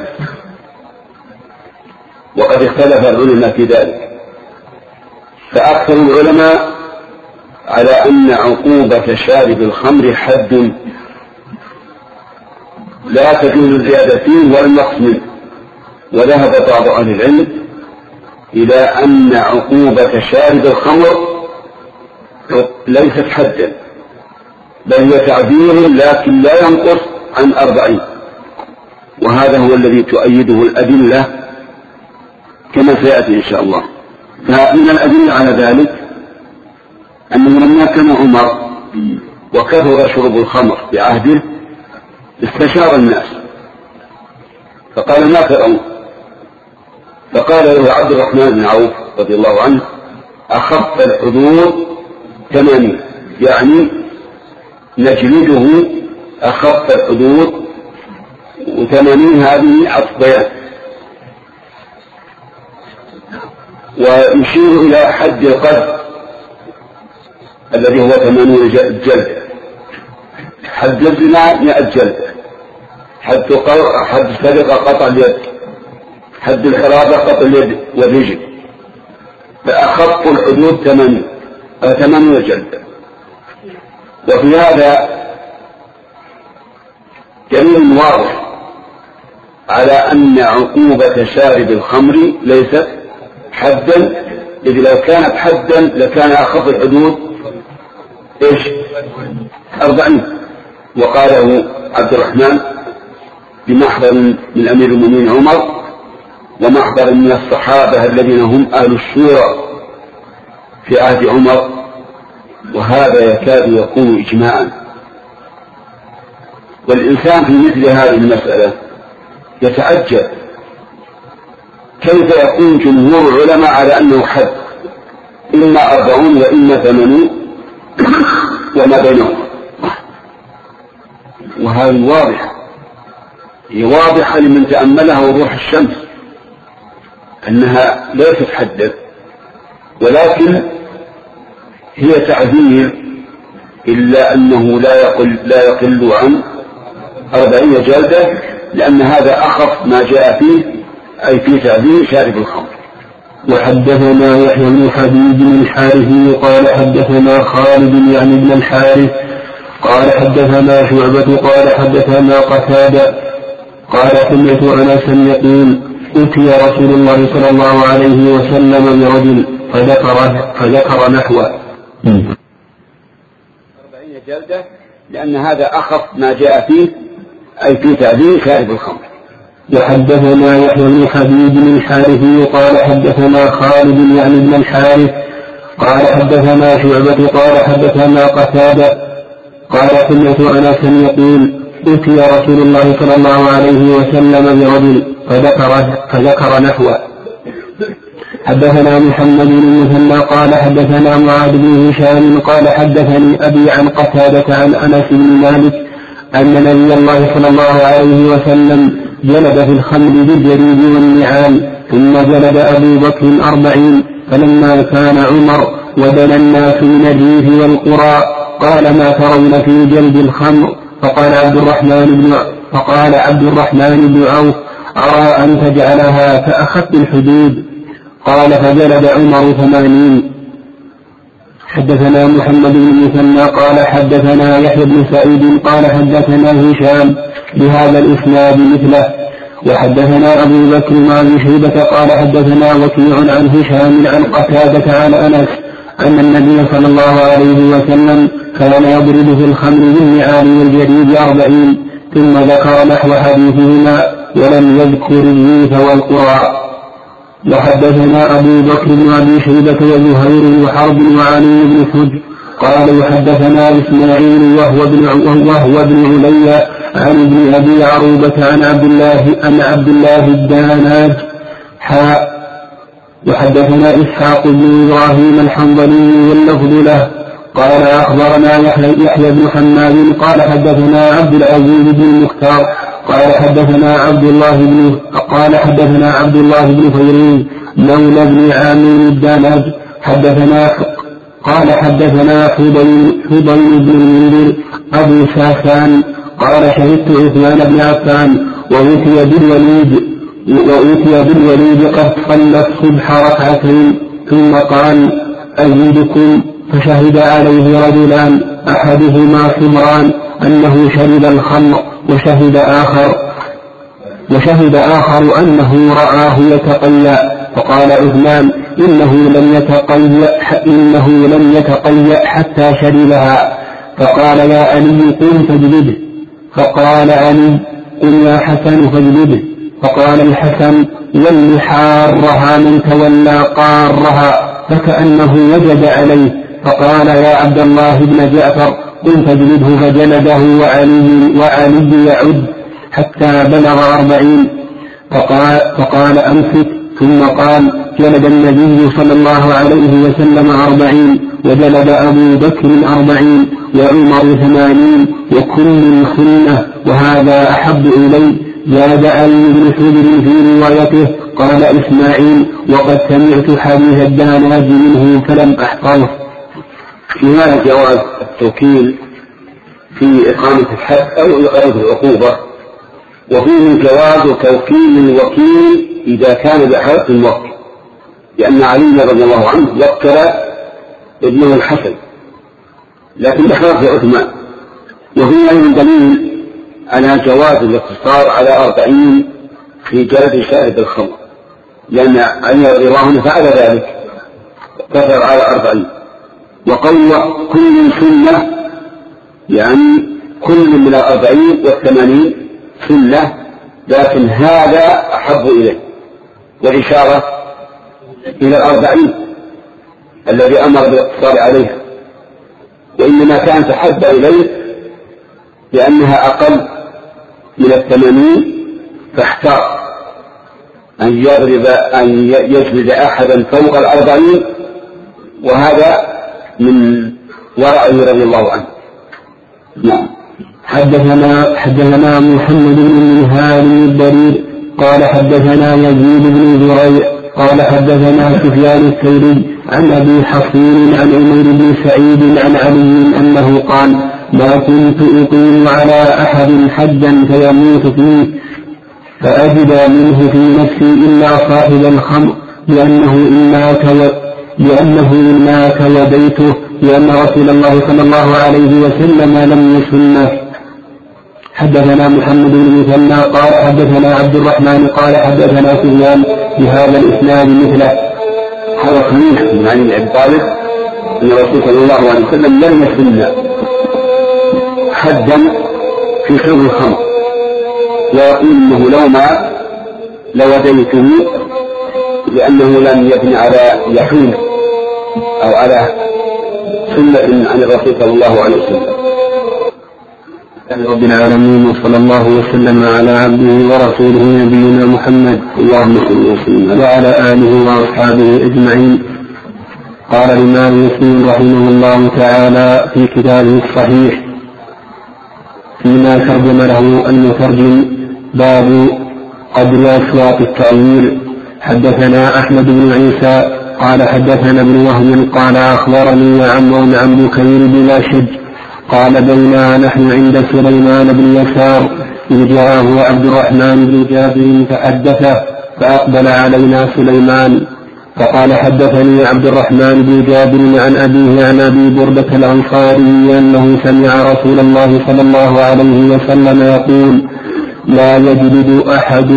وقد اختلف العلماء في ذلك، فأكثر العلماء على أن عقوبة شارب الخمر حد لا تجوز الزيادة فيه ولا النقص منه. وذهب بعض أهل العلم إلى أن عقوبة شارب الخمر ليست حدا، بل هي تعذير لكن لا ينقص عن أربعين، وهذا هو الذي تؤيده الأدلة كما سيأتي إن شاء الله. فمن الأدلة على ذلك أنه لما كان عمر وكثر شرب الخمر في عهده استشار الناس فقال: ما ترون؟ فقال له عبد الرحمن بن عوف رضي الله عنه: أخف الحدود ثمانين، يعني نجلده أخف الحدود، وثمانين هذه عصبيات. ويشير إلى حد القذف الذي هو ثمانون جلدة. حد الزنا مئة جلدة، حد حد السرقة قطع اليد، حد الحرابة قطع اليد والرجل. فأخف الحدود ثمانين ثمانون جلدة. وفي هذا دليل واضح على أن عقوبة شارب الخمر ليست حدا، إذ لو كانت حدا لكان أخف الحدود إيش؟ أربعين. وقاله عبد الرحمن بمحضر من أمير المؤمنين عمر، ومحضر من الصحابة الذين هم أهل الشورى في عهد عمر، وهذا يكاد يكون إجماعا. والإنسان في مثل هذه المسألة يتعجب كيف يكون جمهور العلماء على أنه حد، إما أربعون وإما ثمانون وما بينهم. وهذه واضحة، هي واضحة لمن تأملها وضوح الشمس أنها ليست حدا، ولكن هي تعذير، إلا أنه لا يقل, لا يقل عن أربعين جلدة، لأن هذا أخف ما جاء فيه، أي في تعذير شارب الخمر. وحدثنا يحيى بن حبيب الحارثي قال حدثنا خالد يعني بن الحارث قال حدثنا شعبة قال حدثنا قتادة قال سمعت أنسا يقول: أتي رسول الله صلى الله عليه وسلم برجل فذكر فذكر نحوه. أربعين جلدة، لأن هذا أخف ما جاء فيه، أي في تعذير شارب الخمر. وحدثنا يحيى بن حبيب الحارثي قال حدثنا خالد يعني بن الحارث قال حدثنا شعبة قال حدثنا قتادة قال سمعت أنسا يقول: أتي رسول الله صلى الله عليه وسلم برجل فذكر فذكر نحوه. حدثنا محمد بن المثنى قال حدثنا معاذ بن هشام قال حدثني أبي عن قتادة عن أنس بن مالك أن نبي الله صلى الله عليه وسلم جلد في الخمر بالجريد والنعال، ثم جلد أبو بكر أربعين. فلما كان عمر ودنا الناس من الريف والقرى قال: ما ترون في جلد الخمر؟ فقال عبد الرحمن بن فقال عبد الرحمن بن عوف: أرى أن تجعلها كأخف الحدود. قال: فجلد عمر ثمانين. حدثنا محمد بن المثنى قال حدثنا يحيى بن سعيد قال حدثنا هشام بهذا الإسناد مثله. وحدثنا أبو بكر بن شيبة قال حدثنا وكيع عن هشام عن قتادة عن أنس أن النبي صلى الله عليه وسلم كان يضرب في الخمر بالنعال والجريد أربعين، ثم ذكر نحو حديثهما ولم يذكر الريف والقرى. وحدثنا أبو بكر بن أبي شيبة وزهير وحرب وعلي بن حجر قال وحدثنا إسماعيل وهو ابن وهو ابن علي عن ابن أبي عروبة عن عبد الله عن عبد الله الداناج حاء. وحدثنا إسحاق بن إبراهيم الحنظلي واللفظ له قال أخبرنا يحيى بن حماد قال حدثنا عبد العزيز بن المختار قال حدثنا عبد الله بن قال حدثنا عبد الله بن فيروز مولى بن عامر الداناج حدثنا قال حدثنا حضين بن المنذر أبو ساسان قال شهدت عثمان بن عفان وأوتي بالوليد وأوتي بالوليد قد صلى الصبح ركعتين ثم قال أزيدكم، فشهد عليه رجلان أحدهما حمران أنه شرب الخمر وشهد آخر وشهد آخر أنه رآه يتقيأ، فقال عثمان إنه لم يتقيأ إنه لم يتقيأ حتى شربها، فقال يا علي قم فاجلده، فقال علي قل يا حسن فاجلده، فقال الحسن ول حارها من تولى قارها، فكأنه وجد عليه، فقال يا عبد الله بن جعفر قل فاجلده فجلده وعلي, وعلي يعد حتى بلغ أربعين فقال, فقال أمسك ثم قال جلد النبي صلى الله عليه وسلم أربعين وجلد أبو بكر أربعين وعمر ثمانين وكل سنة وهذا أحب إلي. زاد علي بن حجر في روايته قال إسماعيل وقد سمعت حديث الداناج منه فلم أحفظه. في هذا جواز التوكيل في إقامة الحد أو إقامة العقوبة، وفيه جواز توكيل الوكيل إذا كان بحالة الموكل، لأن علي رضي الله عنه وكل ابنه الحسن لكن بحالة عثمان. وفيه أيضا دليل على جواز الاقتصار على أربعين في جلد شارب الخمر، لأن علي رضي الله عنه فعل ذلك اقتصر على أربعين. وقول كل سنة يعني كل من الأربعين والثمانين سنة، لكن هذا أحب إليه، والإشارة إلى الأربعين الذي أمر بالاقتصار عليها، وإنما كانت أحب إليه لأنها أقل من الثمانين، فاحتار أن يضرب أن يجلد أحدا فوق الأربعين، وهذا من ورعه رضي الله عنه. نعم. حدثنا حدثنا محمد بن منهال الضرير قال حدثنا يزيد بن زريع قال حدثنا سفيان الثوري عن أبي حصين عن عمر بن سعيد عن علي أنه قال ما كنت أقيم على أحد حجا فيموت فيه فأجد منه في نفسي إلا صاحب الخمر لأنه إن مات لأنه إن مات وبيته لأن رسول الله صلى الله عليه وسلم لم يسنه. حدثنا محمد بن مثنى قال حدثنا عبد الرحمن قال حدثنا سفيان بهذا الإسناد مثله. هذا صحيح من علي بن أبي طالب أن الرسول صلى الله عليه وسلم لم يسن حدا في شرب الخمر، ويقول إنه لو مات لوديته لأنه لم يبني على يحين أو على سنة عن الرسول صلى الله عليه وسلم. رب العالمين وصلى الله وسلم على عبده ورسوله نبينا محمد اللهم صل وسلم وعلى آله وأصحابه أجمعين. قال الإمام مسلم رحمه الله تعالى في كتابه الصحيح فيما ترجم له المترجم باب قدر أصوات التأويل. حدثنا أحمد بن عيسى قال حدثنا ابن وهب قال أخبرني عمرو عن بكير بلا شج قال بينا نحن عند سليمان بن يسار إذ جاءه عبد الرحمن بن جابر فحدثه فأقبل علينا سليمان فقال حدثني عبد الرحمن بن جابر عن أبيه عن أبي بردة الأنصاري أنه سمع رسول الله صلى الله عليه وسلم يقول لا يجلد أحد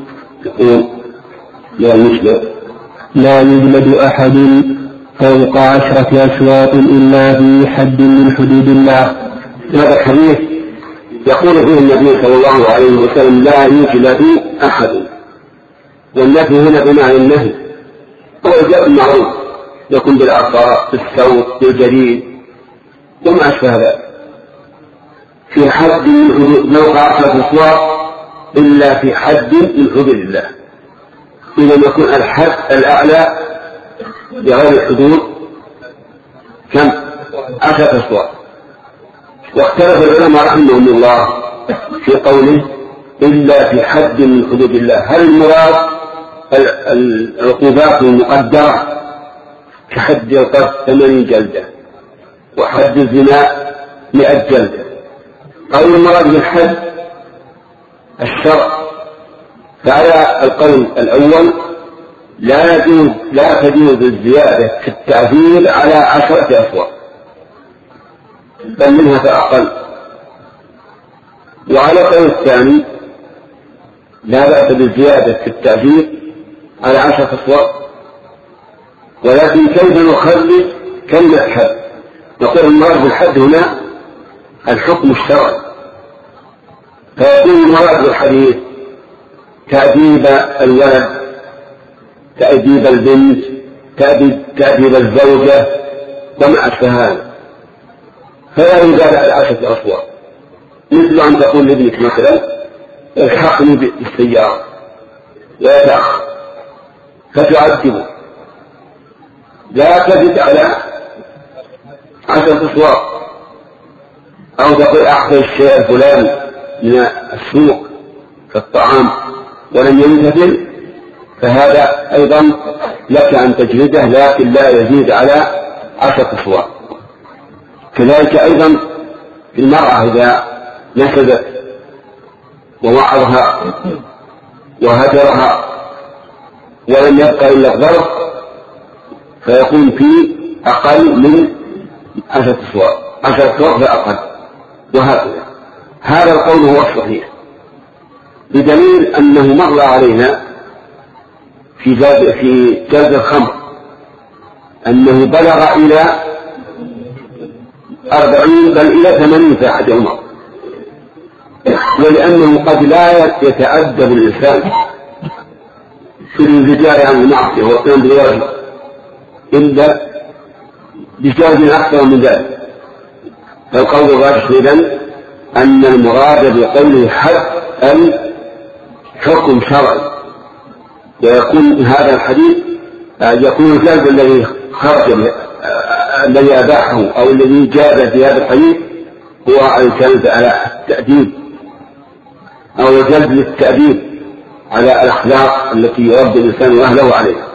لا يجلد لا يجلد أحد فوق عشرة أسواق إلا في حد من حدود الله. هذا الحديث يقول فيه النبي صلى الله عليه وسلم لا يجلد أحد، والنفي هنا بمعنى النهي، هو الجلد معروف يكون بالعصا بالصوت بالجريد وما أشبه ذلك في حد من حدود فوق عشرة أسواق إلا في حد من حدود الله. إذا يكون الحد الأعلى بغير الحدود كم؟ عشرة أسواق. واختلف العلماء رحمهم الله في قوله إلا في حد من حدود الله، هل المراد العقوبات المقدرة كحد القذف ثمانين جلدة وحد الزنا مئة جلدة، أو المراد بالحد الشرع؟ فعلى القول الأول لا يجوز لا تجوز الزيادة في التعديل على عشرة أسواق بل منها فأقل. وعلى القول الثاني لا بأس بالزيادة في التعديل على عشرة أسواق، ولكن كيف نخرج كلمة حد؟ نقول المراد بالحد هنا الحكم الشرعي، فيكون المراد بالحديث تأديب الولد، تأديب البنت، تأديب, تأديب الزوجة وما أشبه هذا. فلا يزال على عشرة أصوات، مثل أن تقول لابنك مثلا الحقني بالسيارة ويتأخر فتعذبه، لا تزد على عشرة أصوات. أو تقول أعطي الشيء الفلاني من السوق كالطعام ولم يمتثل، فهذا أيضا لك أن تجلده لكن لا يزيد على عشرة أصوات. كذلك أيضا في المرأة إذا نسبت ووعظها وهجرها ولم يبقى إلا الضرب فيكون في أقل من عشرة أصوات، عشرة أصوات فأقل، وهكذا. هذا القول هو الصحيح بدليل أنه مر علينا في جلد في جلد الخمر أنه بلغ إلى أربعين بل إلى ثمانين في أحد عمر، ولأنه قد لا يتأدب الإنسان في الانزجار عن المعصية والقيام بالواجب إلا بجهد أكثر من ذلك. فالقول الراجح إذن أن المراد بقوله حد الحكم شرعي، ويكون هذا الحديث يكون الكلب الذي خرج الذي أباحه أو الذي جاء في هذا الحديث هو الكلب على التأديب أو الجلد للتأديب على الأخلاق التي يربي الإنسان أهله عليها.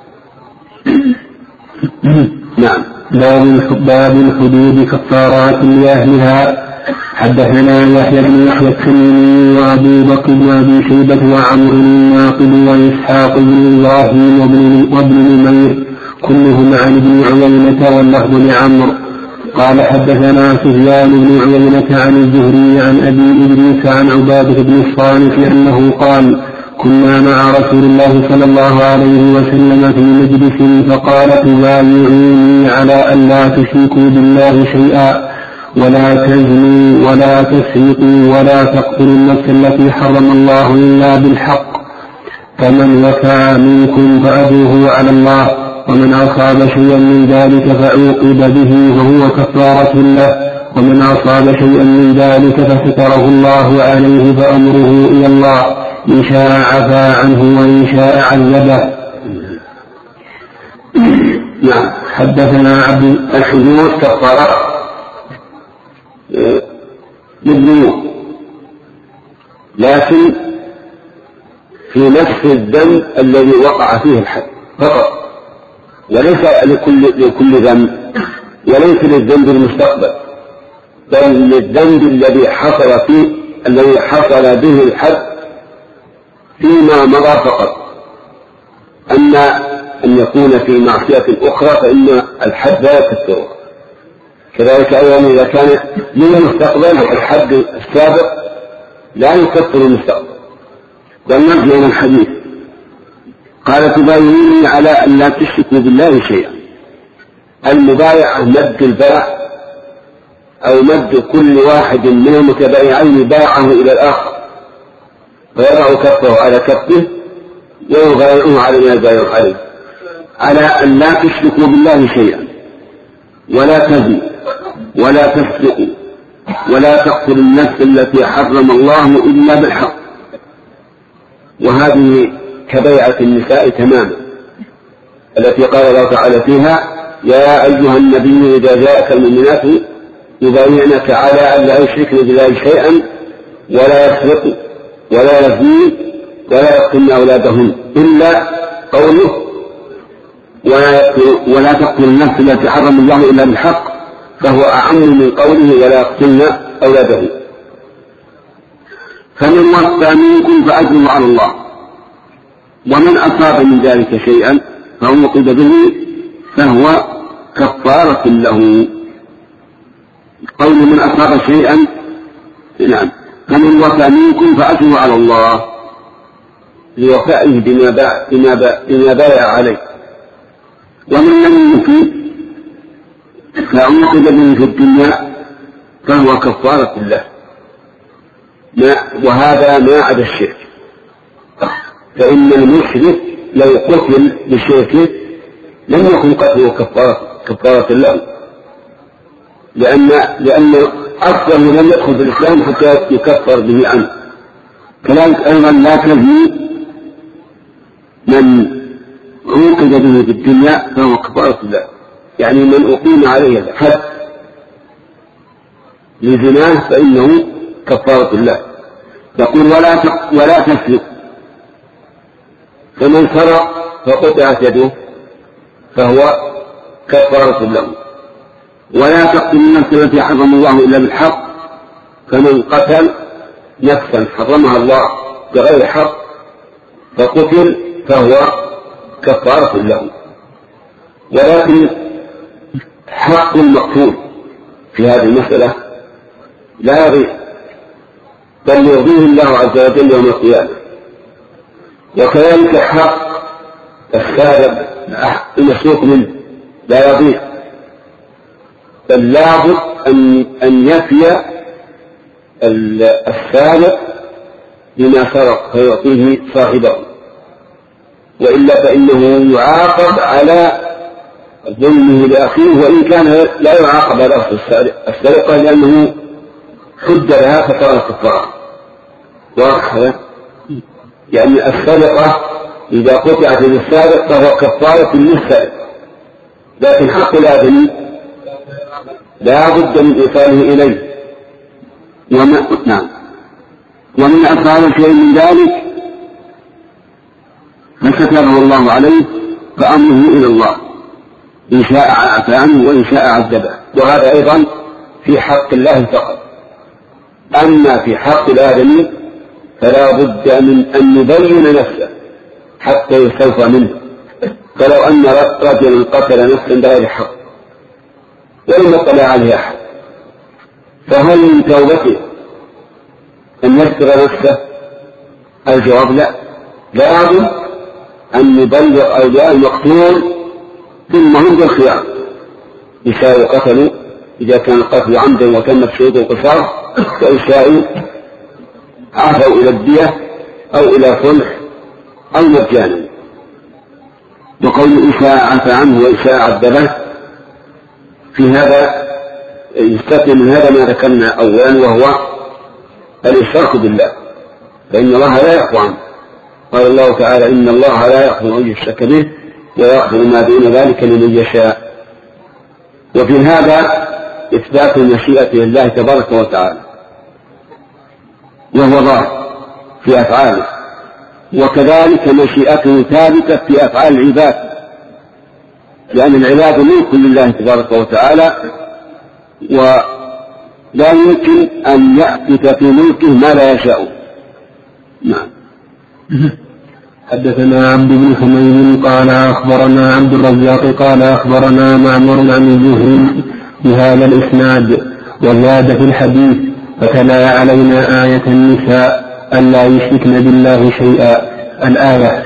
نعم. باب الحدود كفارات لأهلها. حدثنا يحيى بن يحيى التميمي وأبو بكر بن أبي شيبة وعمرو الناقد وإسحاق بن إبراهيم وابن نمير كلهم عن ابن عيينة واللفظ لعمرو قال حدثنا سفيان بن عيينة عن الزهري عن أبي إدريس عن عبادة بن الصامت أنه قال كنا مع رسول الله صلى الله عليه وسلم في مجلس فقال تبايعوني على أن لا تشركوا بالله شيئا ولا تزنوا ولا تسرقوا ولا تقتلوا النفس التي حرم الله إلا بالحق، فمن وفى منكم فأجره على الله، ومن أصاب شيئا من ذلك فعوقب به فهو كفارة له، ومن أصاب شيئا من ذلك فستره الله عليه فأمره إلى الله إن شاء عفا عنه وإن شاء عذبه. نعم. حدثنا عبد الحدود كفارة للذنوب، لكن في نفس الذنب الذي وقع فيه الحد فقط، وليس لكل لكل ذنب، وليس للذنب المستقبل، بل للذنب الذي حصل فيه الذي حصل به الحد فيما مضى فقط. أما أن يكون في معصية أخرى فإن الحد لا يكفره. كذلك أيضا إذا كان من المستقبل الحد السابق لا يكفر المستقبل. والنرجع من الحديث قال تبايعوني على أن لا تشركوا بالله شيئا. المبايعة مد الباع أو مد كل واحد من المتبايعين باعه إلى الآخر فيضع كفه على كفه ويبايعه على ما يبايع عليه، على أن لا تشركوا بالله شيئا ولا تزنوا ولا تسرقوا ولا تقتلوا النفس التي حرم الله إلا بالحق. وهذه كبيعة النساء تماما التي قال الله تعالى فيها يا أيها النبي إذا جاءك المؤمنات يبايعنك على أن لا يشركن بالله شيئا ولا يسرقن ولا يزنين ولا يقتلن أولادهن إلا قوله ولا تقتل النفس التي حرم الله إلا بالحق، فهو أعم من قوله ولا يقتلن أولادهن. فمن وفى منكم فأجره على الله، ومن أصاب من ذلك شيئا فعوقب به فهو كفارة له. قول من أصاب شيئا نعم. فمن وفى منكم فأجره على الله لوفائه بما باع بما باع بما بايع عليه، ومن لم يوفي فعوقب به في الدنيا فهو كفارة له. وهذا ما عدا الشرك، فإن المشرك لو قتل بشركه لم يكن قتله كفارة كفارة له، لأن لأن أكثر من لم يدخل في الإسلام حتى يكفر به عنه. كذلك أيضا لا تزني من عوقب به في الدنيا فهو كفارة الله، يعني من أقيم عليه الحد لزناه فإنه كفارة الله. يقول ولا ولا تسرق، فمن سرق فقطعت يده فهو كفارة له. ولا تقتل النفس التي حرم الله إلا بالحق، فمن قتل نفسا حرمها الله بغير حق فقتل فهو كفارة له. ولكن حق المقتول في هذه المسألة لا يضيع، بل يرضيه الله عز وجل يوم القيامة. وكذلك حق السارق المسروق منه لا يضيع، بل لابد أن أن يفي السارق بما سرق فيعطيه صاحبه، وإلا فإنه يعاقب على ظلمه لأخيه، وإن كان لا يعاقب على أصل السرقة لأنه حد لها فصار كفارة. واضح هذا؟ يعني السرقة إذا قطعت للسارق فهو كفارة للسارق، لكن حق الآدمي لا بد من إيصاله إليه. وما نعم ومن أفعال شيء من ذلك فستره الله عليه فأمره إلى الله، إن شاء عفى عنه وإن شاء عذبه. وهذا أيضا في حق الله فقط. أما في حق الآدمي فلا بد من أن يبين نفسه حتى يستوفى منه. فلو أن رجلا قتل نفسا بغير حق ولم يطلع عليه أحد، فهل من توبته أن يستر نفسه؟ الجواب لا، لابد أن يبلغ أولياء المقتول ثم هم بالخيار إشاء قتلوا إذا كان القتل عمدا وتمت شروط القصاص، وإشاء عفوا إلى الدية أو إلى صلح أو مجانا. وقول إشاء عفى عنه وإشاء عذبه في هذا يستثني من هذا ما ذكرنا أولا، وهو الإشراك بالله، فإن الله لا يعفو عنه. قال الله تعالى إن الله لا يغفر أن يشرك به ويغفر ما دون ذلك لمن يشاء. وفي هذا إثبات المشيئة لله تبارك وتعالى، وهو ظاهر في أفعاله، وكذلك مشيئته ثابتة في أفعال العباد، لأن العباد ملك لله تبارك وتعالى، ولا يمكن أن يحدث في ملكه ما لا يشاء. نعم. حدثنا عبد بن حميد قال أخبرنا عبد الرزاق قال أخبرنا معمر عن الزهري بهذا الإسناد وزاد في الحديث فتلا علينا آية النساء ألا يشركن بالله شيئا الآية.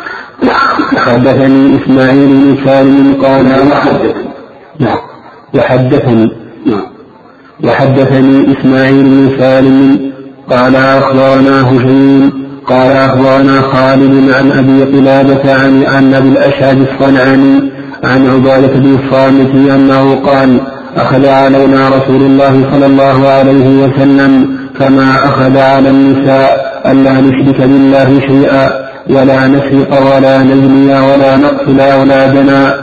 حدثني إسماعيل بن سالم قال وحدثني وحدثني إسماعيل بن سالم قال أخبرنا هشيم قال أخبرنا خالد عن أبي قلابة عن أن أبي الأشعث الصنعاني عن عبادة بن الصامت أنه قال أخذ علينا رسول الله صلى الله عليه وسلم كما أخذ على النساء ألا نشرك بالله شيئا ولا نسرق ولا نزني ولا نقتل أولادنا.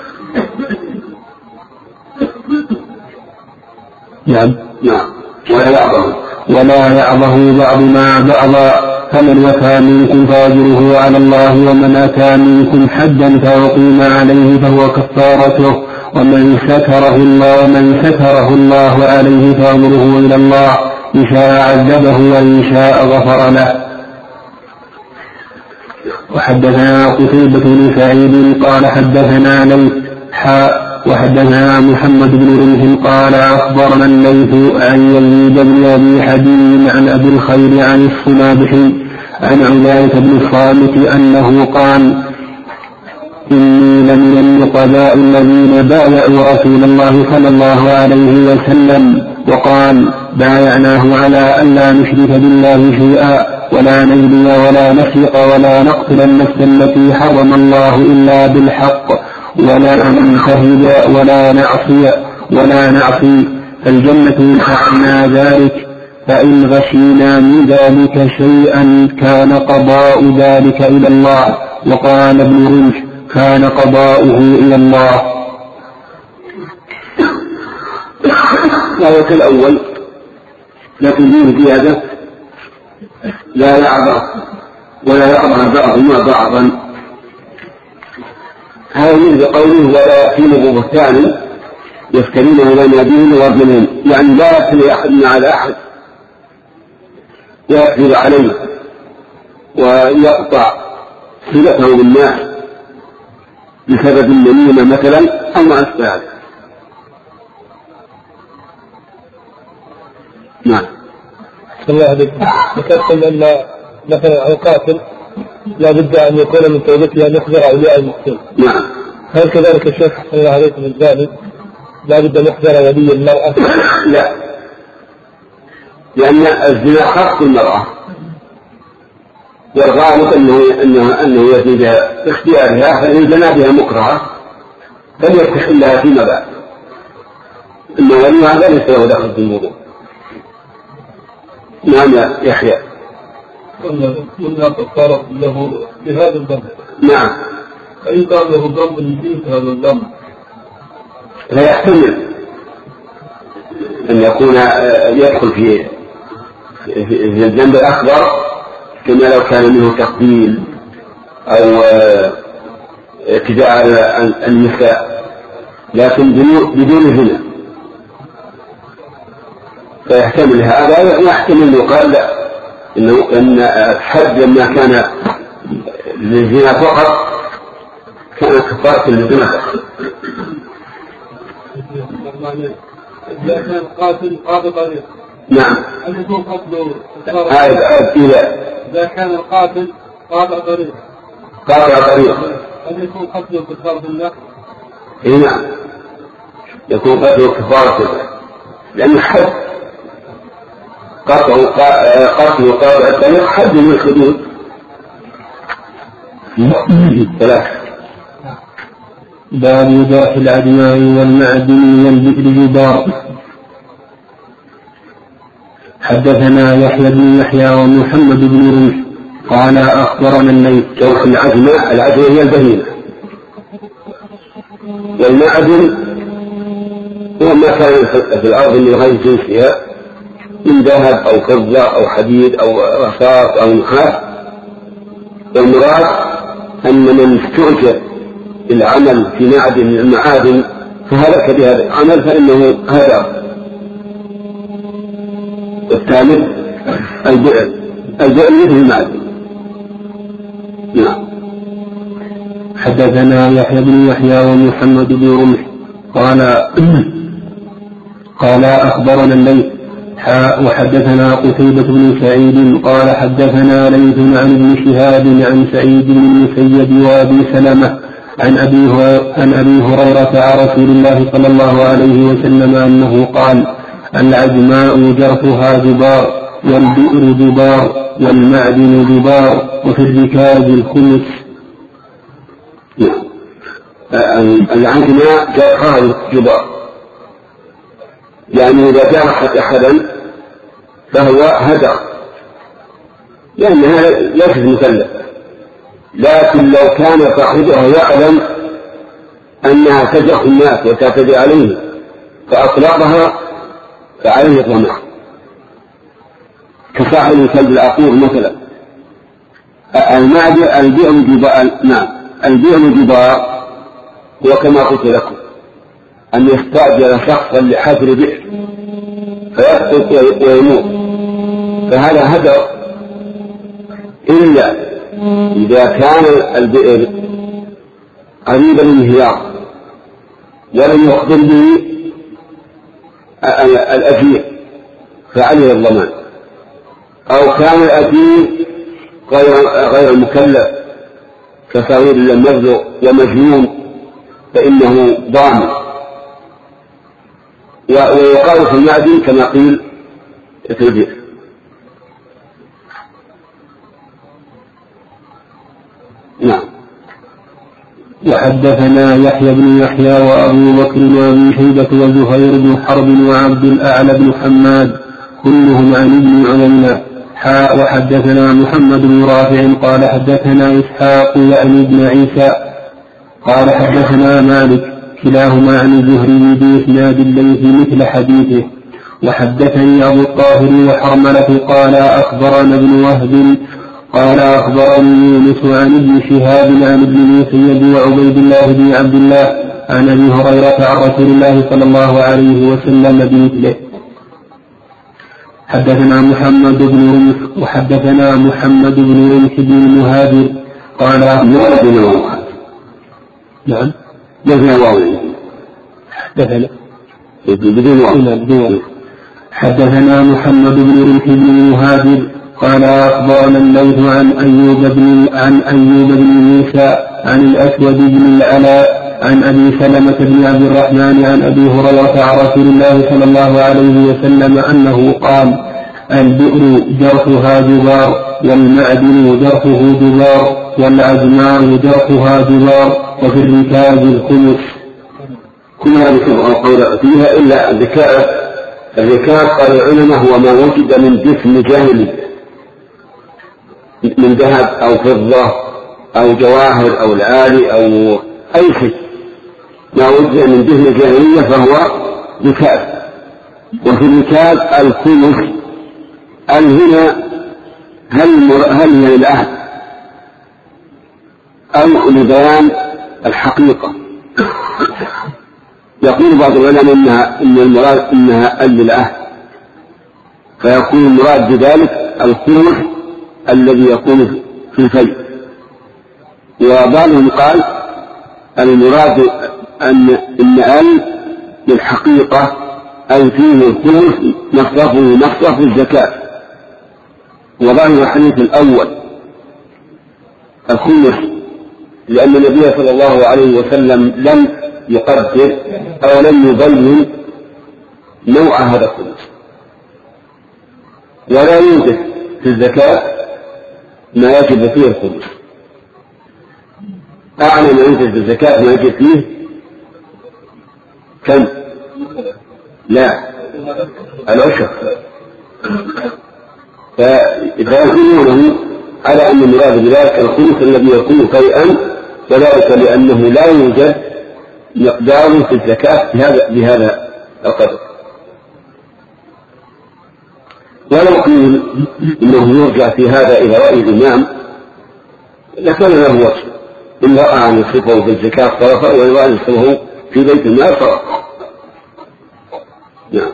نعم ولا يعظه ولا يعظه بعضنا بعضا فمن وفى منكم فأجره على الله ومن أتى منكم حدا فأقيم عليه فهو كفارته ومن ستره الله ومن ستره الله عليه فأمره إلى الله إن شاء عذبه وإن شاء غفر له. وحدثنا قتيبة بن سعيد قال حدثنا ليث حاء وحدثنا محمد بن رمح قال أخبرنا الليث عن يزيد بن أبي حبيب عن أبي الخير عن الصنابحي عن عبادة بن الصامت أنه قال إني لمن النقباء الذين بايعوا رسول الله صلى الله عليه وسلم وقال بايعناه على أن لا نشرك بالله شيئا ولا نزني ولا نسرق ولا نقتل النفس التي حرم الله إلا بالحق ولا ننتهب ولا نعصي ولا نعصي فالجنة فعلنا ذلك، فإن غشينا من ذلك شيئا كان قضاء ذلك إلى الله. وقال ابن رمح كان قضاؤه إلى الله. وهو كالأول، لكن دون زيادة لا يعبر ولا يعبر بعضهما بعضا. هذا مثل قوله ولا يأتين ببهتان يفترونه بين أبيهم وأرجلهم، يعني لا يأتي أحد على أحد يأكذب عليه ويقطع صلته بالناس بسبب النميمة مثلا أو ما أشبه ذلك. نعم. بسم الله عليكم. ذكرتم أن مثلا القاتل لا بد أن يكون من توبته أن يخبر أولياء المقتول. نعم. هل كذلك الشيخ صلى الله عليكم الزاني لا بد أن يخبر ولي المرأة؟ لا، لأن الزنا خاص بالمرأة، والغالب أنه أنه أنه يزني بها باختيارها، فإن زنى بها مكرهة فليستحل لها فيما بعد. إن وليها لا ليس له دخل في الموضوع. نعم يا يحيى. قلنا قد له بهذا الذنب. نعم. فإن كان له ذنب من جنس هذا الذنب لا يحتمل أن يكون يدخل في في الذنب الأكبر، كما لو كان منه تقبيل أو اعتداء على النساء، لكن بدون زنا، فيحتمل هذا ويحتمل أن يقال لا، إنه أن الحد لما كان للزنا فقط كان كفارة للزنا فقط. إذا كان قاتل قاطع طريق. نعم. هل يكون قتله؟ إذا كان القاتل قاطع طريق. قاطع طريق. هل يكون قتله كفارة الله؟ إيه نعم. يكون قتله كفارة الله، لأن حد قتله قتله قاطع الطريق حد من الحدود ثلاثة. باب جرح العدماء والمعدن والبئر جبار. حدثنا يحيى بن يحيى ومحمد بن رمح قال أخبرنا الليث. جرح العدماء، العدماء هي البهيمة، والمعدن هو ما كان في الأرض من غير جنسها من ذهب أو فضة أو حديد أو رصاص أو نحاس. والمراد أن من استؤجر العمل في معدن من المعادن فهلك بهذا العمل فإنه هذا. الثالث البئر، البئر مثل المعدن. نعم. حدثنا يحيى بن يحيى ومحمد بن رمح قال قال أخبرنا الليث وحدثنا قتيبة بن سعيد قال حدثنا ليث عن ابن شهاب عن سعيد بن المسيب وأبي سلمة عن أبي عن أبي هريرة عن رسول الله صلى الله عليه وسلم أنه قال العجماء جرحها جبار والبئر جبار والمعدن جبار وفي الركاز الخمس. العجماء جرحها جبار، يعني إذا جرحت أحدا فهو هدر، لأنها ليست مكلفة، لكن لو كان صاحبها يعلم أنها تجرح الناس وتعتدي عليه فأطلقها فعليه ضمان، كصاحب الكلب العقور مثلا. المعدن البئر جبار. نعم. البئر جبار وكما قلت لكم أن يستأجر شخصا لحفر بئر فيسقط ويموت، فهذا هدر، إلا إذا كان البئر قريبا من الانهيار ولم يخبر به الأجير فعليه الضمان، أو كان الأجير غير غير مكلف كصغير لم يبلغ ومجنون فإنه ضامن. ويقال في المعدن كما قيل في البئر. نعم. وحدثنا يحيى بن يحيى وأبو بكر وأبي شيبة وزهير بن حرب وعبد الأعلى بن حماد كلهم عن ابن عيينة. حاء وحدثنا محمد بن رافع قال حدثنا إسحاق يعني ابن عيسى قال حدثنا مالك كلاهما عن الزهري بإسناد الليث مثل حديثه. وحدثني أبو الطاهر وحرملة قال أخبرنا ابن وهب قال أخبرني يونس عن ابن شهاب عن ابن المسيب وعبيد الله بن عبد الله عن أبي هريرة عن رسول الله صلى الله عليه وسلم بمثله. حدثنا محمد بن رمح وحدثنا محمد بن رمح بن المهاجر قال نعم بدون واو حدثنا بدون واو. حدثنا محمد بن رمح بن المهاجر قال أخبرنا الليث عن أيوب بن عن أيوب بن موسى عن الأسود بن العلاء عن أبي سلمة بن عبد الرحمن عن أبي هريرة عن رسول الله صلى الله عليه وسلم أنه قال البئر جرحها جبار والمعدن جرحه جبار والعزماء جرحها جبار وفي الركاز الخمس. كل هذه القول فيها إلا الذكاء. الذكاء قال العلماء هو ما وجد من جسم جاهلي من ذهب أو فضة أو جواهر أو الآلي أو أي شيء ما وجد من جسم جاهلية فهو ذكاء. وفي الركاز الخمس. هنا هل هل هي للعهد أو لبيان الحقيقة؟ يقول بعض العلماء إنها إن المراد إنها للعهد فيكون المراد بذلك الخمس الذي يكون في الفيء. وبعضهم قال المراد أن إن ال للحقيقة أي فيه الخمس مصرفه مصرف الزكاة. وظاهر الحديث الأول الخمس لأن النبي صلى الله عليه وسلم لم يقدر أو لم يبين نوع هذا الخمس ولا يوجد في الزكاة ما يجب فيه الخمس. أعلى ما يوجد في الزكاة ما يجب فيه كم؟ لا العشر. فيكونونه على أن المراد بذلك الخمس الذي يكون فيئا وذلك لأنه لا يوجد مقدار في الزكاة بهذا بهذا القدر. ولو قيل إنه يرجع في هذا إلى رأي الإمام لكان له وجه إن رأى أن يصرفه في الزكاة صرفه وإن رأى أن يصرفه في بيت المال صرفه. نعم.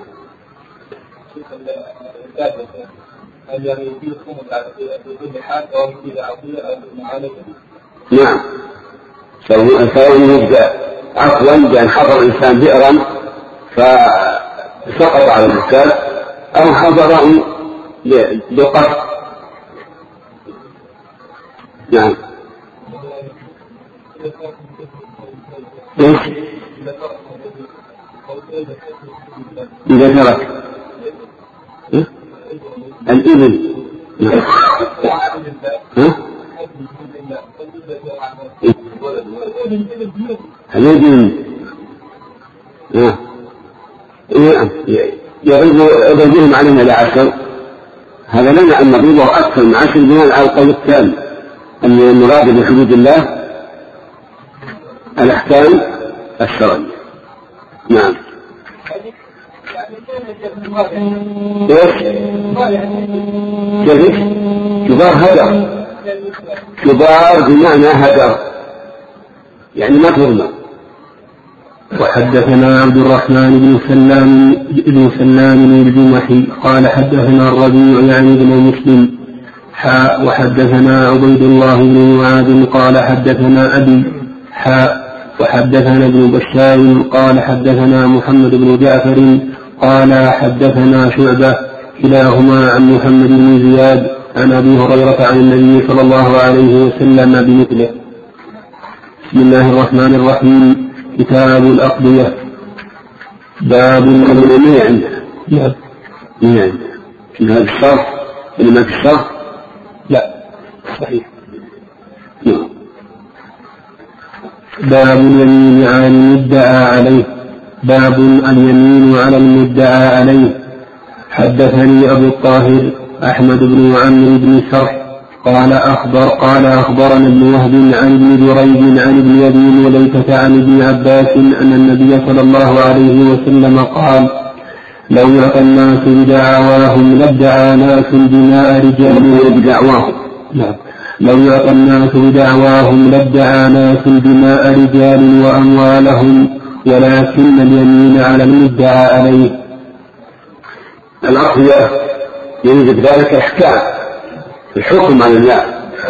هل يعني يجيب الخمس على كل حال أو يجيب عقية أو معالجة؟ نعم. سواء يبدأ عفوا بأن حضر الإنسان بئرا فسقط على الإنسان أو حضره بقصد. نعم. إيش؟ إذا ترك الإبل. نعم. ها؟ الإبل يغيبهم علينا لعشر. هذا لنا أن نضربه أكثر من عشر بناء على القول الثاني أن المراد بحدود الله الأحكام الشرعية. نعم. ايش؟ كيف؟ كبار هدر. كبار بمعنى هدر يعني ما تظلم. وحدثنا عبد الرحمن بن سلام بن سلام الجمحي قال حدثنا الربيع يعني بن مسلم حاء وحدثنا عبيد الله بن معاذ قال حدثنا أبي حاء وحدثنا ابن بشار قال حدثنا محمد بن جعفر قال حدثنا شعبة كلاهما عن محمد بن زياد عن أبي هريرة عن النبي صلى الله عليه وسلم بمثله. بسم الله الرحمن الرحيم. كتاب الأقضية. باب الأمنية عندنا. نعم. نعم. في هذا الشرط اللي ما في الشرط. لا صحيح. نعم. باب اليمين على المدعى عليه. باب اليمين على المدعى عليه. حدثني أبو الطاهر أحمد بن عمرو بن سرح قال أخبر قال أخبرنا ابن وهب عن ابن جريج عن ابن أبي مليكة عن ابن عباس أن النبي صلى الله عليه وسلم قال: لو يعطى الناس بدعواهم لادعى ناس دماء رجال بدعواهم لا. لو يعطى الناس بدعواهم لادعى ناس دماء رجال وأموالهم ولكن اليمين على المدعى عليه. العقل يوجد ذلك احكام الحكم على الناس.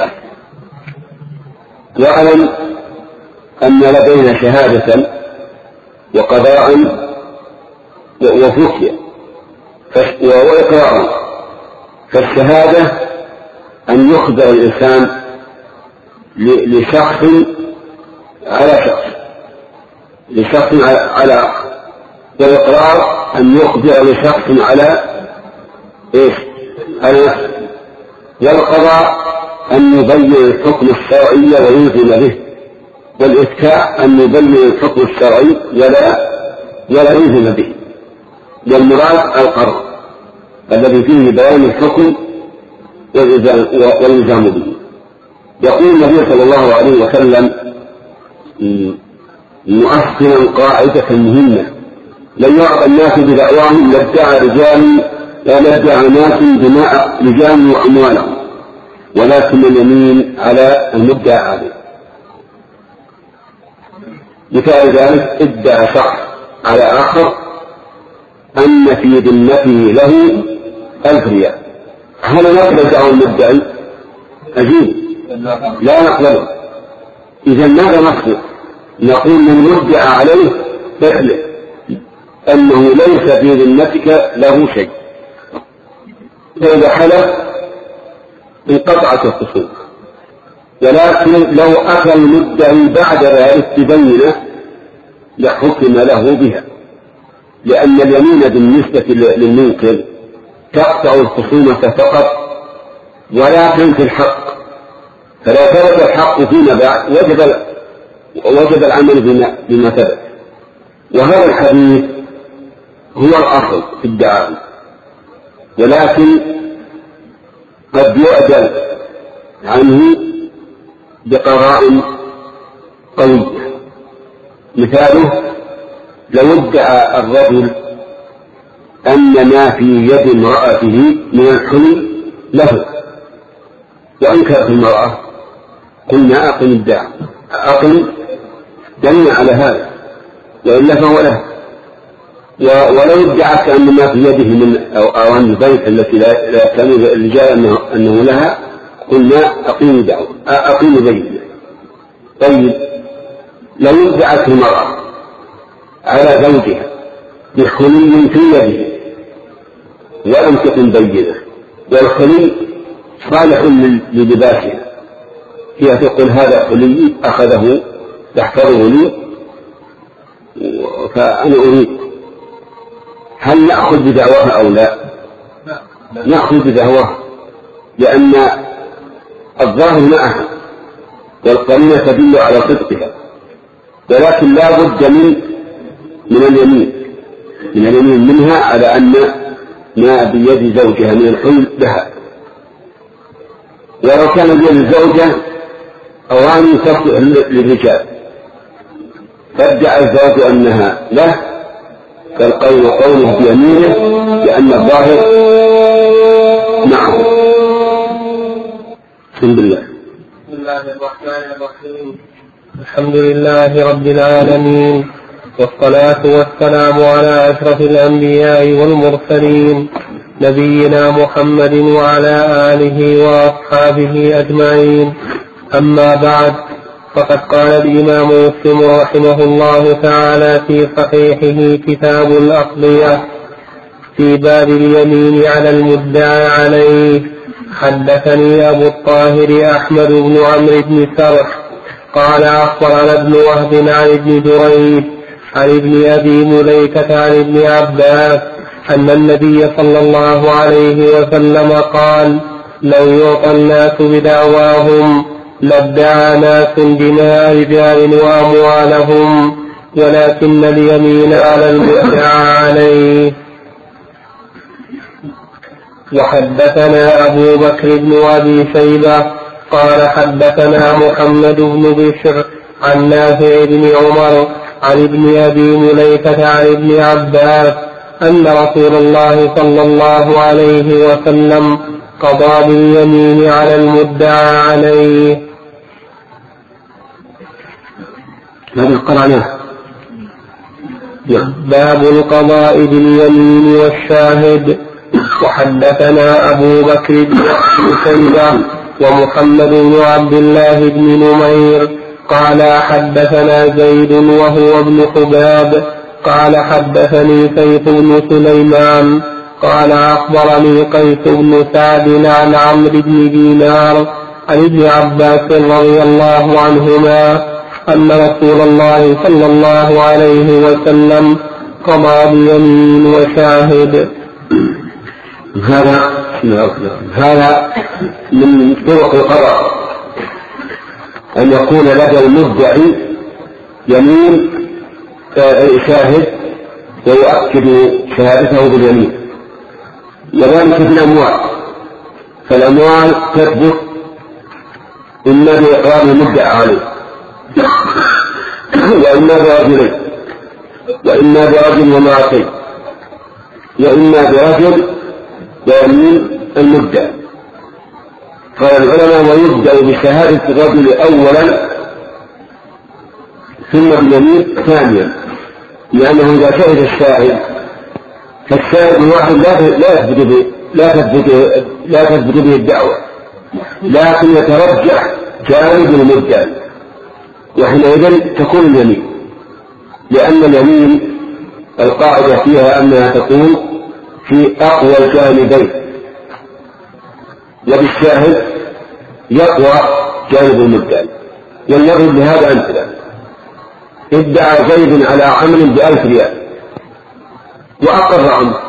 واعلم ان لدينا شهادة وقضاء وفتية وإقرار. فالشهادة أن يخبر الإنسان لشخص على شخص لشخص على آخر، والإقرار أن يخبر لشخص على إيش؟ على نفسه. والقضاء أن يبين الحكم الشرعي ويلزم به، والإفتاء أن يبين الحكم الشرعي ولا ولا يلزم به. والمراد القرار الذي فيه بيان الحكم والإلزام به. يقول النبي صلى الله عليه وسلم مؤصلا قاعدة مهمة: لن يعطى الناس بدعواهم لادعى رجال لادعى ناس دماء رجال وأموالهم ولكن اليمين على المدعى عليه. مثال ذلك: ادعى شخص على آخر أن في ذمته له ألف ريال، هل نقبل دعوى المدعي؟ أجيب لا نقبله. إذا ماذا نقول؟ نقول من مدعى عليه احلف أنه ليس في ذمتك له شيء، فإذا حلف انقطعت الخصوم. ولكن لو أتى المدعي بعد ذلك ببينة لحكم له بها، لأن اليمين بالنسبة للمنكر تقطع الخصومة فقط ولا تنفي الحق، فلا ثبت الحق فيما بعد وجب وجب العمل بما, بما ثبت. وهذا الحديث هو الأصل في الدعاء، ولكن قد يعدل عنه بقراء قوية. مثاله: لو ادعى الرجل أن ما في يد امرأته من الحلي له وأنكرت المرأة، قلنا أقم الدعوى أقم دلنا على هذا، وإلا فهو له. ولو ادعت أن ما في يده من أواني البيت التي لا كان الرجال أنه, أنه لها، قلنا أقيم دعوى أقيم بينه. طيب، لو ادعت المرأة على زوجها بحلي في يده ولم تكن بينة، والحلي صالح للباسها، هي تقول هذا حلي أخذه تحفظه لي فأنا أريد، هل نأخذ بدعواها أو لا؟ نأخذ بدعواها، لأن الظاهر معها والقرينة تدل على صدقها، ولكن لا بد من من اليمين من اليمين منها على أن ما بيد زوجها من الحلم لها. ولو كان بيد الزوجة أواني تصلح للرجال فادعى الزوج أنها له، فالقول قوله بيمينه لأن الظاهر معه. الحمد لله. بسم الله الرحمن الرحيم. الحمد لله رب العالمين، والصلاة والسلام على أشرف الأنبياء والمرسلين نبينا محمد وعلى آله وأصحابه أجمعين. أما بعد، فقد قال الإمام مسلم رحمه الله تعالى في صحيحه كتاب الأقضية في باب اليمين على المدعى عليه: حدثني أبو الطاهر أحمد بن عمرو بن سرح قال أخبرنا ابن وهب عن ابن جريج عن ابن أبي مليكة عن ابن عباس أن النبي صلى الله عليه وسلم قال: لو يعطى الناس بدعواهم لادعى ناس دماء رجال وأموالهم، ولكن اليمين على المدعى عليه. وحدثنا أبو بكر بن أبي شيبة قال حدثنا محمد بن بشر عن نافع بن عمر عن ابن أبي مليكة عن ابن عباس أن رسول الله صلى الله عليه وسلم قضى باليمين على المدعى عليه. هذا قرأناه. باب القضاء باليمين والشاهد. وحدثنا أبو بكر بن شيبة ومحمد بن عبد الله بن نمير قال حدثنا زيد وهو ابن حباب قال حدثني سيف بن سليمان قال أخبرني قيس بن سعد عن عمرو بن دينار عن ابن عباس رضي الله عنهما أن رسول الله صلى الله عليه وسلم قضى بيمين وشاهد. هذا هذا من طرق القضاء أن يكون لدى المدعي يمين شاهد ويؤكد شهادته باليمين، وذلك في الأموال. فالأموال تثبت إما بإقرار المدعى عليه وإما برجلين وإما برجل ومرأتين وإما برجل ويمين المدعي. قال العلماء ويبدأ بشهادة الرجل أولا ثم باليمين ثانيا، لأنه إذا شهد الشاهد فالشاهد الواحد لا تثبت به لا تثبت لا تثبت به الدعوة، لكن يترجح جانب المدعي، وحينئذ تكون اليمين، لأن اليمين القاعدة فيها أنها تكون في أقوى الجانبين، وبالشاهد يقوى جانب المدعي. ولنضرب بهذا أمثلة. ادعى زيد على عمل بألف ريال وأقر عمرو،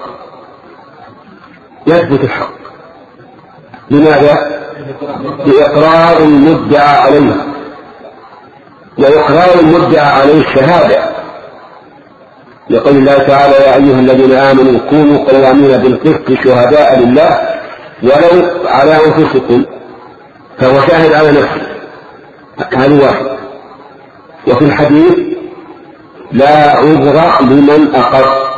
يثبت الحق. لماذا؟ بإقرار المدعى عليه، وإقرار المدعى عليه الشهادة، يقول الله تعالى يا أيها الذين آمنوا كونوا قوامين بالقسط شهداء لله ولو على أنفسكم، فهو شاهد على نفسه. هذا واحد. وفي الحديث لا عذر لمن أقر.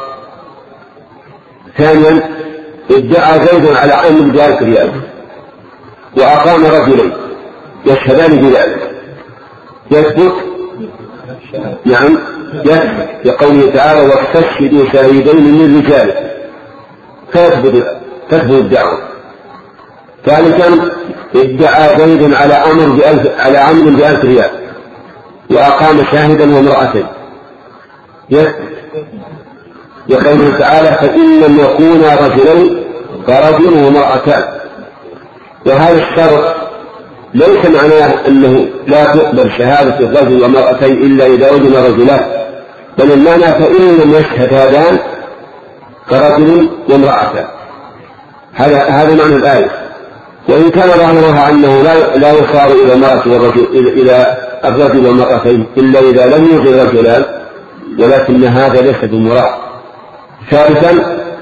ثانيا ادعى زيد على عمل بألف ريال وأقام رجلين يشهدان بذلك، يثبت؟ نعم يثبت، لقوله تعالى واستشهدوا شهيدين من رجاله، فيثبت تثبت الدعوة. ثالثا ادعى زيد على أمر بألف على عمل بألف ريال وأقام شاهدا وامرأتين، يثبت، لقوله تعالى فإن لم يكونا رجلين فرجل وامرأتان. وهذا الشرط ليس معناه أنه لا تقبل شهادة الرجل ومرأتين إلا إذا وجد رجلان، بل المعنى فإن لم يشهد هذان فرجل وامرأتان. هذا هذا معنى الآية. وإن كان ظاهرها أنه لا لا يصار إلى المرأة والرجل إلى الرجل والمرأتين إلا إذا لم يوجد رجلان، ولكن هذا ليس بالمراد. ثالثا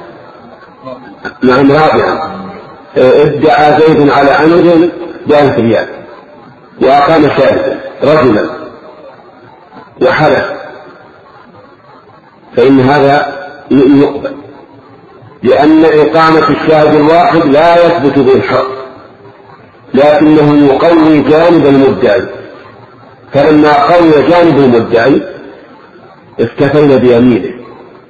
نعم رابعا ادعى زيد على عمل بألف ريال وأقام شاهدا رجلا وحلف، فإن هذا يقبل، لأن إقامة الشاهد الواحد لا يثبت به الحق، لكنه يقوي جانب المدعي. فلما قوي جانب المدعي اكتفينا بيمينه.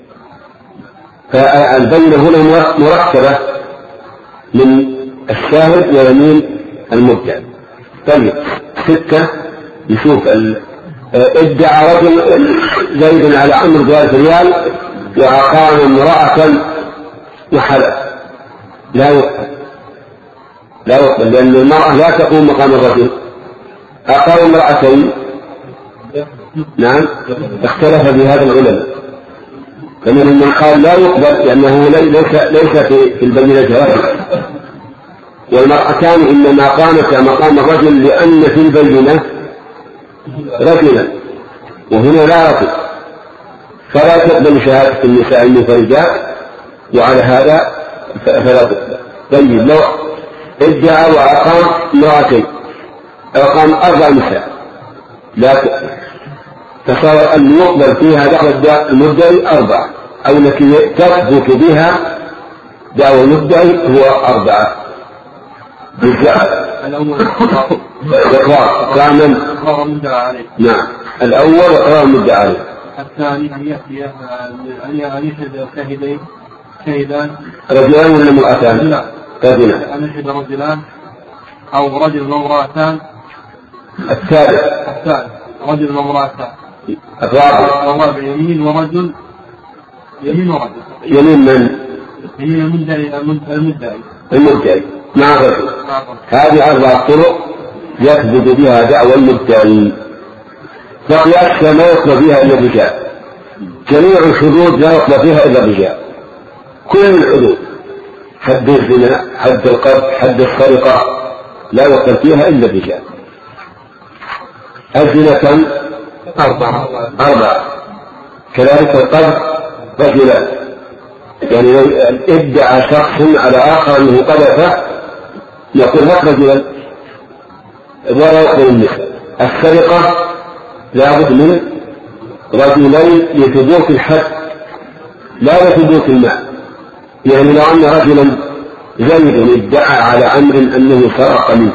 فالبينة هنا مركبة من الشاهد ويمين المدعي. طيب ستة نشوف ادعى رجل زيد على عمر بألف ريال وأقام امرأة وحلف، لا يقبل لا يقبل لأن المرأة لا تقوم مقام الرجل. أقام امرأتين، نعم اختلف في هذا العلماء، فمن من قال لا يقبل لأنه ليس ليس في البينة جواز، والمرأتان إنما قامتا مقام الرجل لأن في البينة رجلا وهنا لا رجل، فلا تقبل شهادة النساء المفرجات، وعلى هذا فلا تقبل. طيب لو ادعى وأقام امرأتين، أقام أربع نساء، لا تقبل، فصار أن يقبل فيها دعوة المدعي أربعة، أو التي تثبت بها دعوة المدعي هو أربعة. الأول إقرار كامل. إقرار المدعى عليه. نعم، الأول إقرار المدعى عليه. الثاني أن يأتي أن يشهد شاهدين شهدان رجلان ولا امرأتان؟ لا، رجلان. أن يشهد رجلان أو رجل وامرأتان. الثالث الثالث رجل وامرأتان. الرابع الرابع يمين ورجل. يمين ورجل. يمين من؟ يمين المدعي المدعي المدعي مع الرجل. هذه أربع طرق يثبت بها دعوى المدعي. بقي أشياء ما يطلب فيها إلا الرجال. جميع الحدود لا يطلب فيها إلا الرجال، كل الحدود، حد الزنا، حد القتل، حد السرقة، لا يطلب فيها إلا الرجال. الزنا كم؟ أربعة. أربعة. كذلك القتل رجلان، يعني لو ادعى شخص على آخر أنه قذفه يقول هات رجلا ولا يقبل النساء. السرقة لابد من رجلين لثبوت الحد لا لثبوت المال، يعني لو أن رجلا زيد ادعى على أمر أنه سرق منه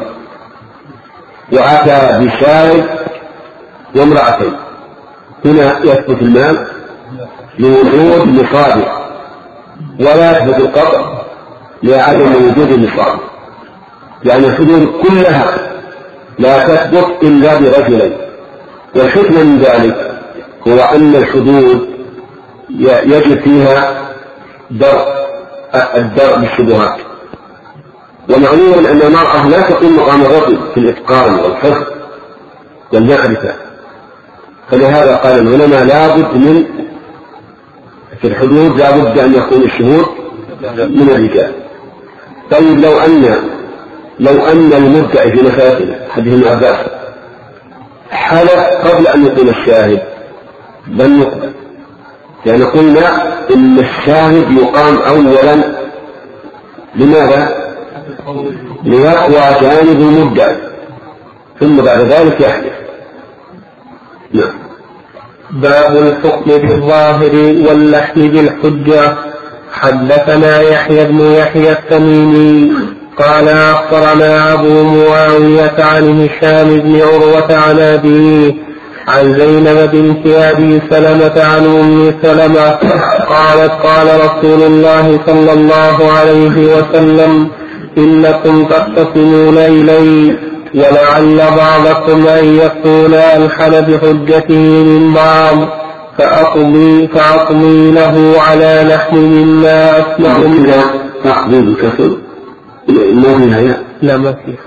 وأتى بشاهد وامرأتين، هنا يثبت المال لوجود مصادر، ولا يثبت القطع لعدم وجود المصادر، يعني الحدود كلها لا تثبت إلا برجلين. والحكمة من ذلك هو أن الحدود يجب فيها درء الدرء بالشبهات، ومعلوم أن المرأة لا تقوم مقام الرجل في الإتقان والحفظ والمعرفة، فلهذا قال العلماء لابد من في الحدود لابد أن يكون الشهود من الرجال. طيب لو أن لو أن المدعي في مفاتنه حديث ابن عباس حلف قبل أن يكون الشاهد لم يقبل، يعني قلنا إن الشاهد يقام أولا لماذا؟ ليقوى جانب المدعي ثم بعد ذلك يحدث. نعم. باب الحكم بالظاهر واللحن بالحجة. حدثنا يحيى بن يحيى التميمي قال أخبرنا أبو معاوية عن هشام بن عروة عن أبيه عن زينب بنت أبي سلمة عن أم سلمة قالت قال رسول الله صلى الله عليه وسلم إنكم تختصمون إلي ولعل بعضكم أن يكون ألحن بحجته من بعض فأقضي, فأقضي له على لحن مما أسمع منه. فأقضي بكسر لا ما فيه.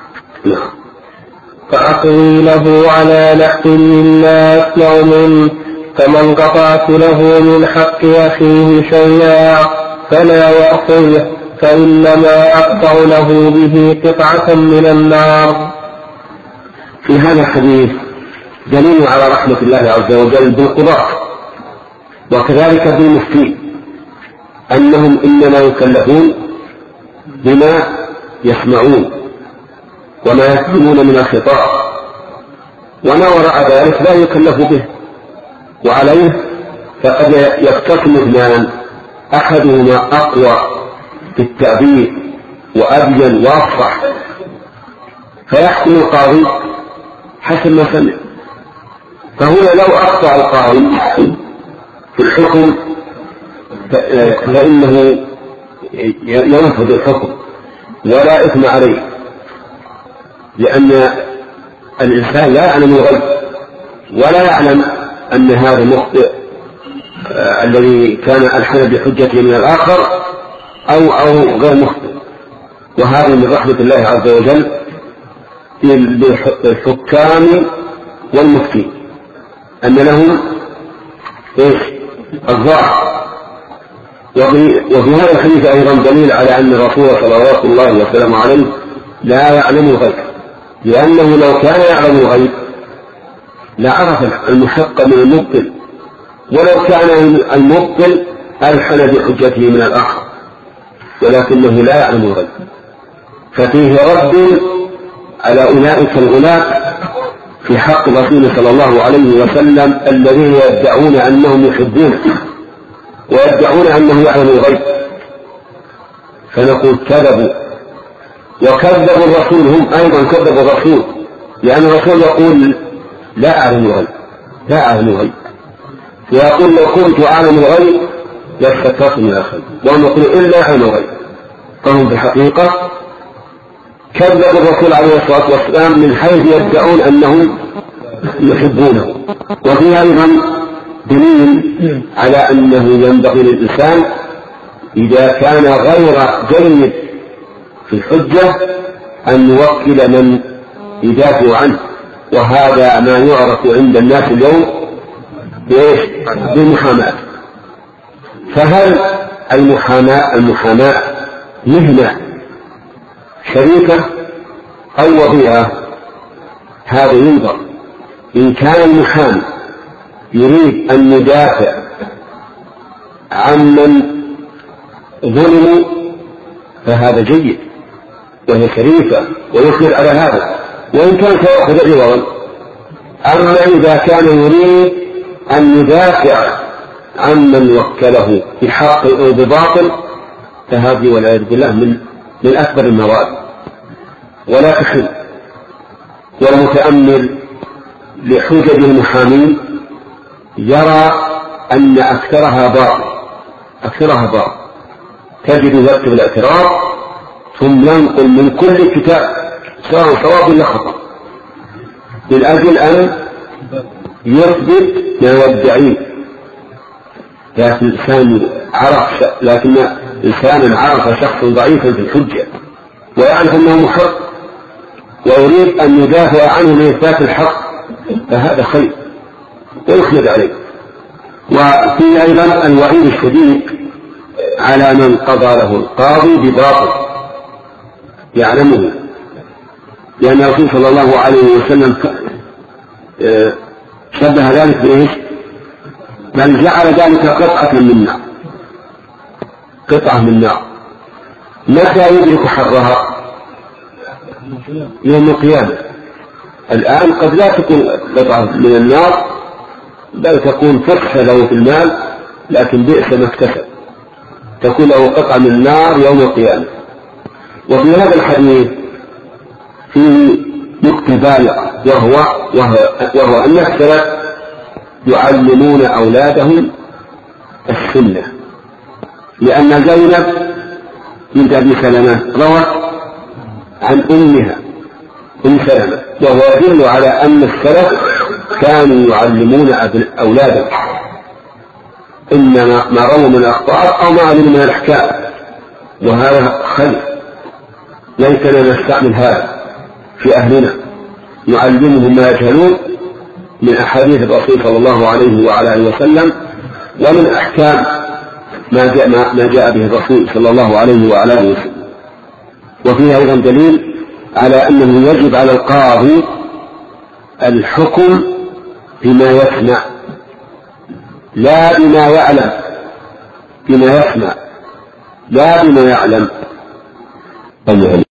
فأقضي له على لحن مما أسمع منه، فمن قطعت له من حق أخيه شيئا فلا يأخذه، فإنما أقطع له به قطعة من النار. في هذا الحديث دليل على رحمة الله عز وجل بالقضاة وكذلك بالمفتين، أنهم إنما يكلفون بما يسمعون وما يفهمون من الخطاب، وما وراء ذلك لا يكلف به، وعليه فقد يقتسم اثنان، أحدهما أقوى في التعبير وأبين وأفصح فيحكم القاضي حسب ما سمع، فهنا لو أخطأ القاضي في الحكم فإنه ينفذ الحكم ولا إثم عليه، لأن الإنسان لا يعلم الغيب ولا يعلم أن هذا المخطئ آه الذي كان ألحن بحجته من الآخر أو أو غير مخطئ. وهذا من رحمة الله عز وجل بالحكام والمفتين أن لهم إيش الظاهر وفي, وفي هذا الحديث أيضا دليل على أن الرسول صلوات الله وسلامه عليه لا يعلم الغيب، لأنه لو كان يعلم الغيب لعرف المحق من المبطل، ولو كان المبطل ألحن بحجته من الآخر، ولكنه لا يعلم الغيب. ففيه رد على أولئك الغلاة في حق رسول صلى الله عليه وسلم الذين يدعون أنهم يحبونه ويدعون أنه يعلم الغيب، فنقول كذبوا وكذبوا الرسول، هم أيضا كذبوا الرسول، لأن الرسول يقول لا أعلم الغيب لا أعلم الغيب، ويقول لو كنت أعلم الغيب لاستكثرت من الخير، وهم يقول إلا أعلم الغيب. فهم في الحقيقة كذبوا الرسول عليه الصلاة والسلام من حيث يدعون أنهم يحبونه. وفي أيضا دليل على أنه ينبغي للإنسان إذا كان غير جيد في الحجة أن يوكل من يدافع عنه، وهذا ما يعرف عند الناس اليوم بالمحاماة. فهل المحاماة المحاماة مهنة شريكة أو وظيفة؟ هذا ينظر. إن كان المحامي يريد أن يدافع عن من ظلموا فهذا جيد وهي شريفة ويخبر على هذا، وإن كان سيأخذ عوضا. أما إذا كان يريد أن يدافع عن من وكله بحق أو بباطل فهذه والعياذ بالله من من أكبر المواد ولا تحل. والمتأمل لحجج المحامين يرى أن أكثرها باطل أكثرها باطل تجد يكتب الاعتراف ثم ينقل من كل كتاب سواء صواب ولا خطأ من أجل أن يثبت ما يدعيه، لكن الإنسان عرف لكن إنسان عرف شخص ضعيفا في الحجة ويعرف أنه محق ويريد أن يدافع عنه لإثبات الحق فهذا خير ويخلد عليه. وفي أيضا الوعيد الشديد على من قضى له القاضي بباطل يعلمه، لأن الرسول صلى الله عليه وسلم شبه ذلك بإيش؟ بل جعل ذلك قطعة من نار قطعة من نار متى يدرك حرها؟ يوم القيامة. الآن قد لا تكون قطعة من النار بل تكون فرصة له في المال، لكن بئس ما اكتسب، تكون له قطعة من النار يوم القيامة. وفي هذا الحديث في نقطة بالغة وهو, وهو, وهو أن السلف يعلمون أولادهم السنة، لأن زينب بنت أبي سلمة روت عن أمها أم سلمة، وهو يدل على أن السلف كانوا يعلمون أولادهم إنما ما رووا من الأخطاء أو ما علموا من الأحكام، وهذا خير. ليتنا نستعمل هذا في أهلنا نعلمهم ما يجهلون من أحاديث الرسول صلى الله عليه وعلى آله وسلم ومن أحكام ما جاء, ما جاء به الرسول صلى الله عليه وعلى آله وسلم. وفيه أيضا دليل على أنه يجب على القاضي الحكم بما يسمع لا بما يعلم، بما يسمع لا بما يعلم.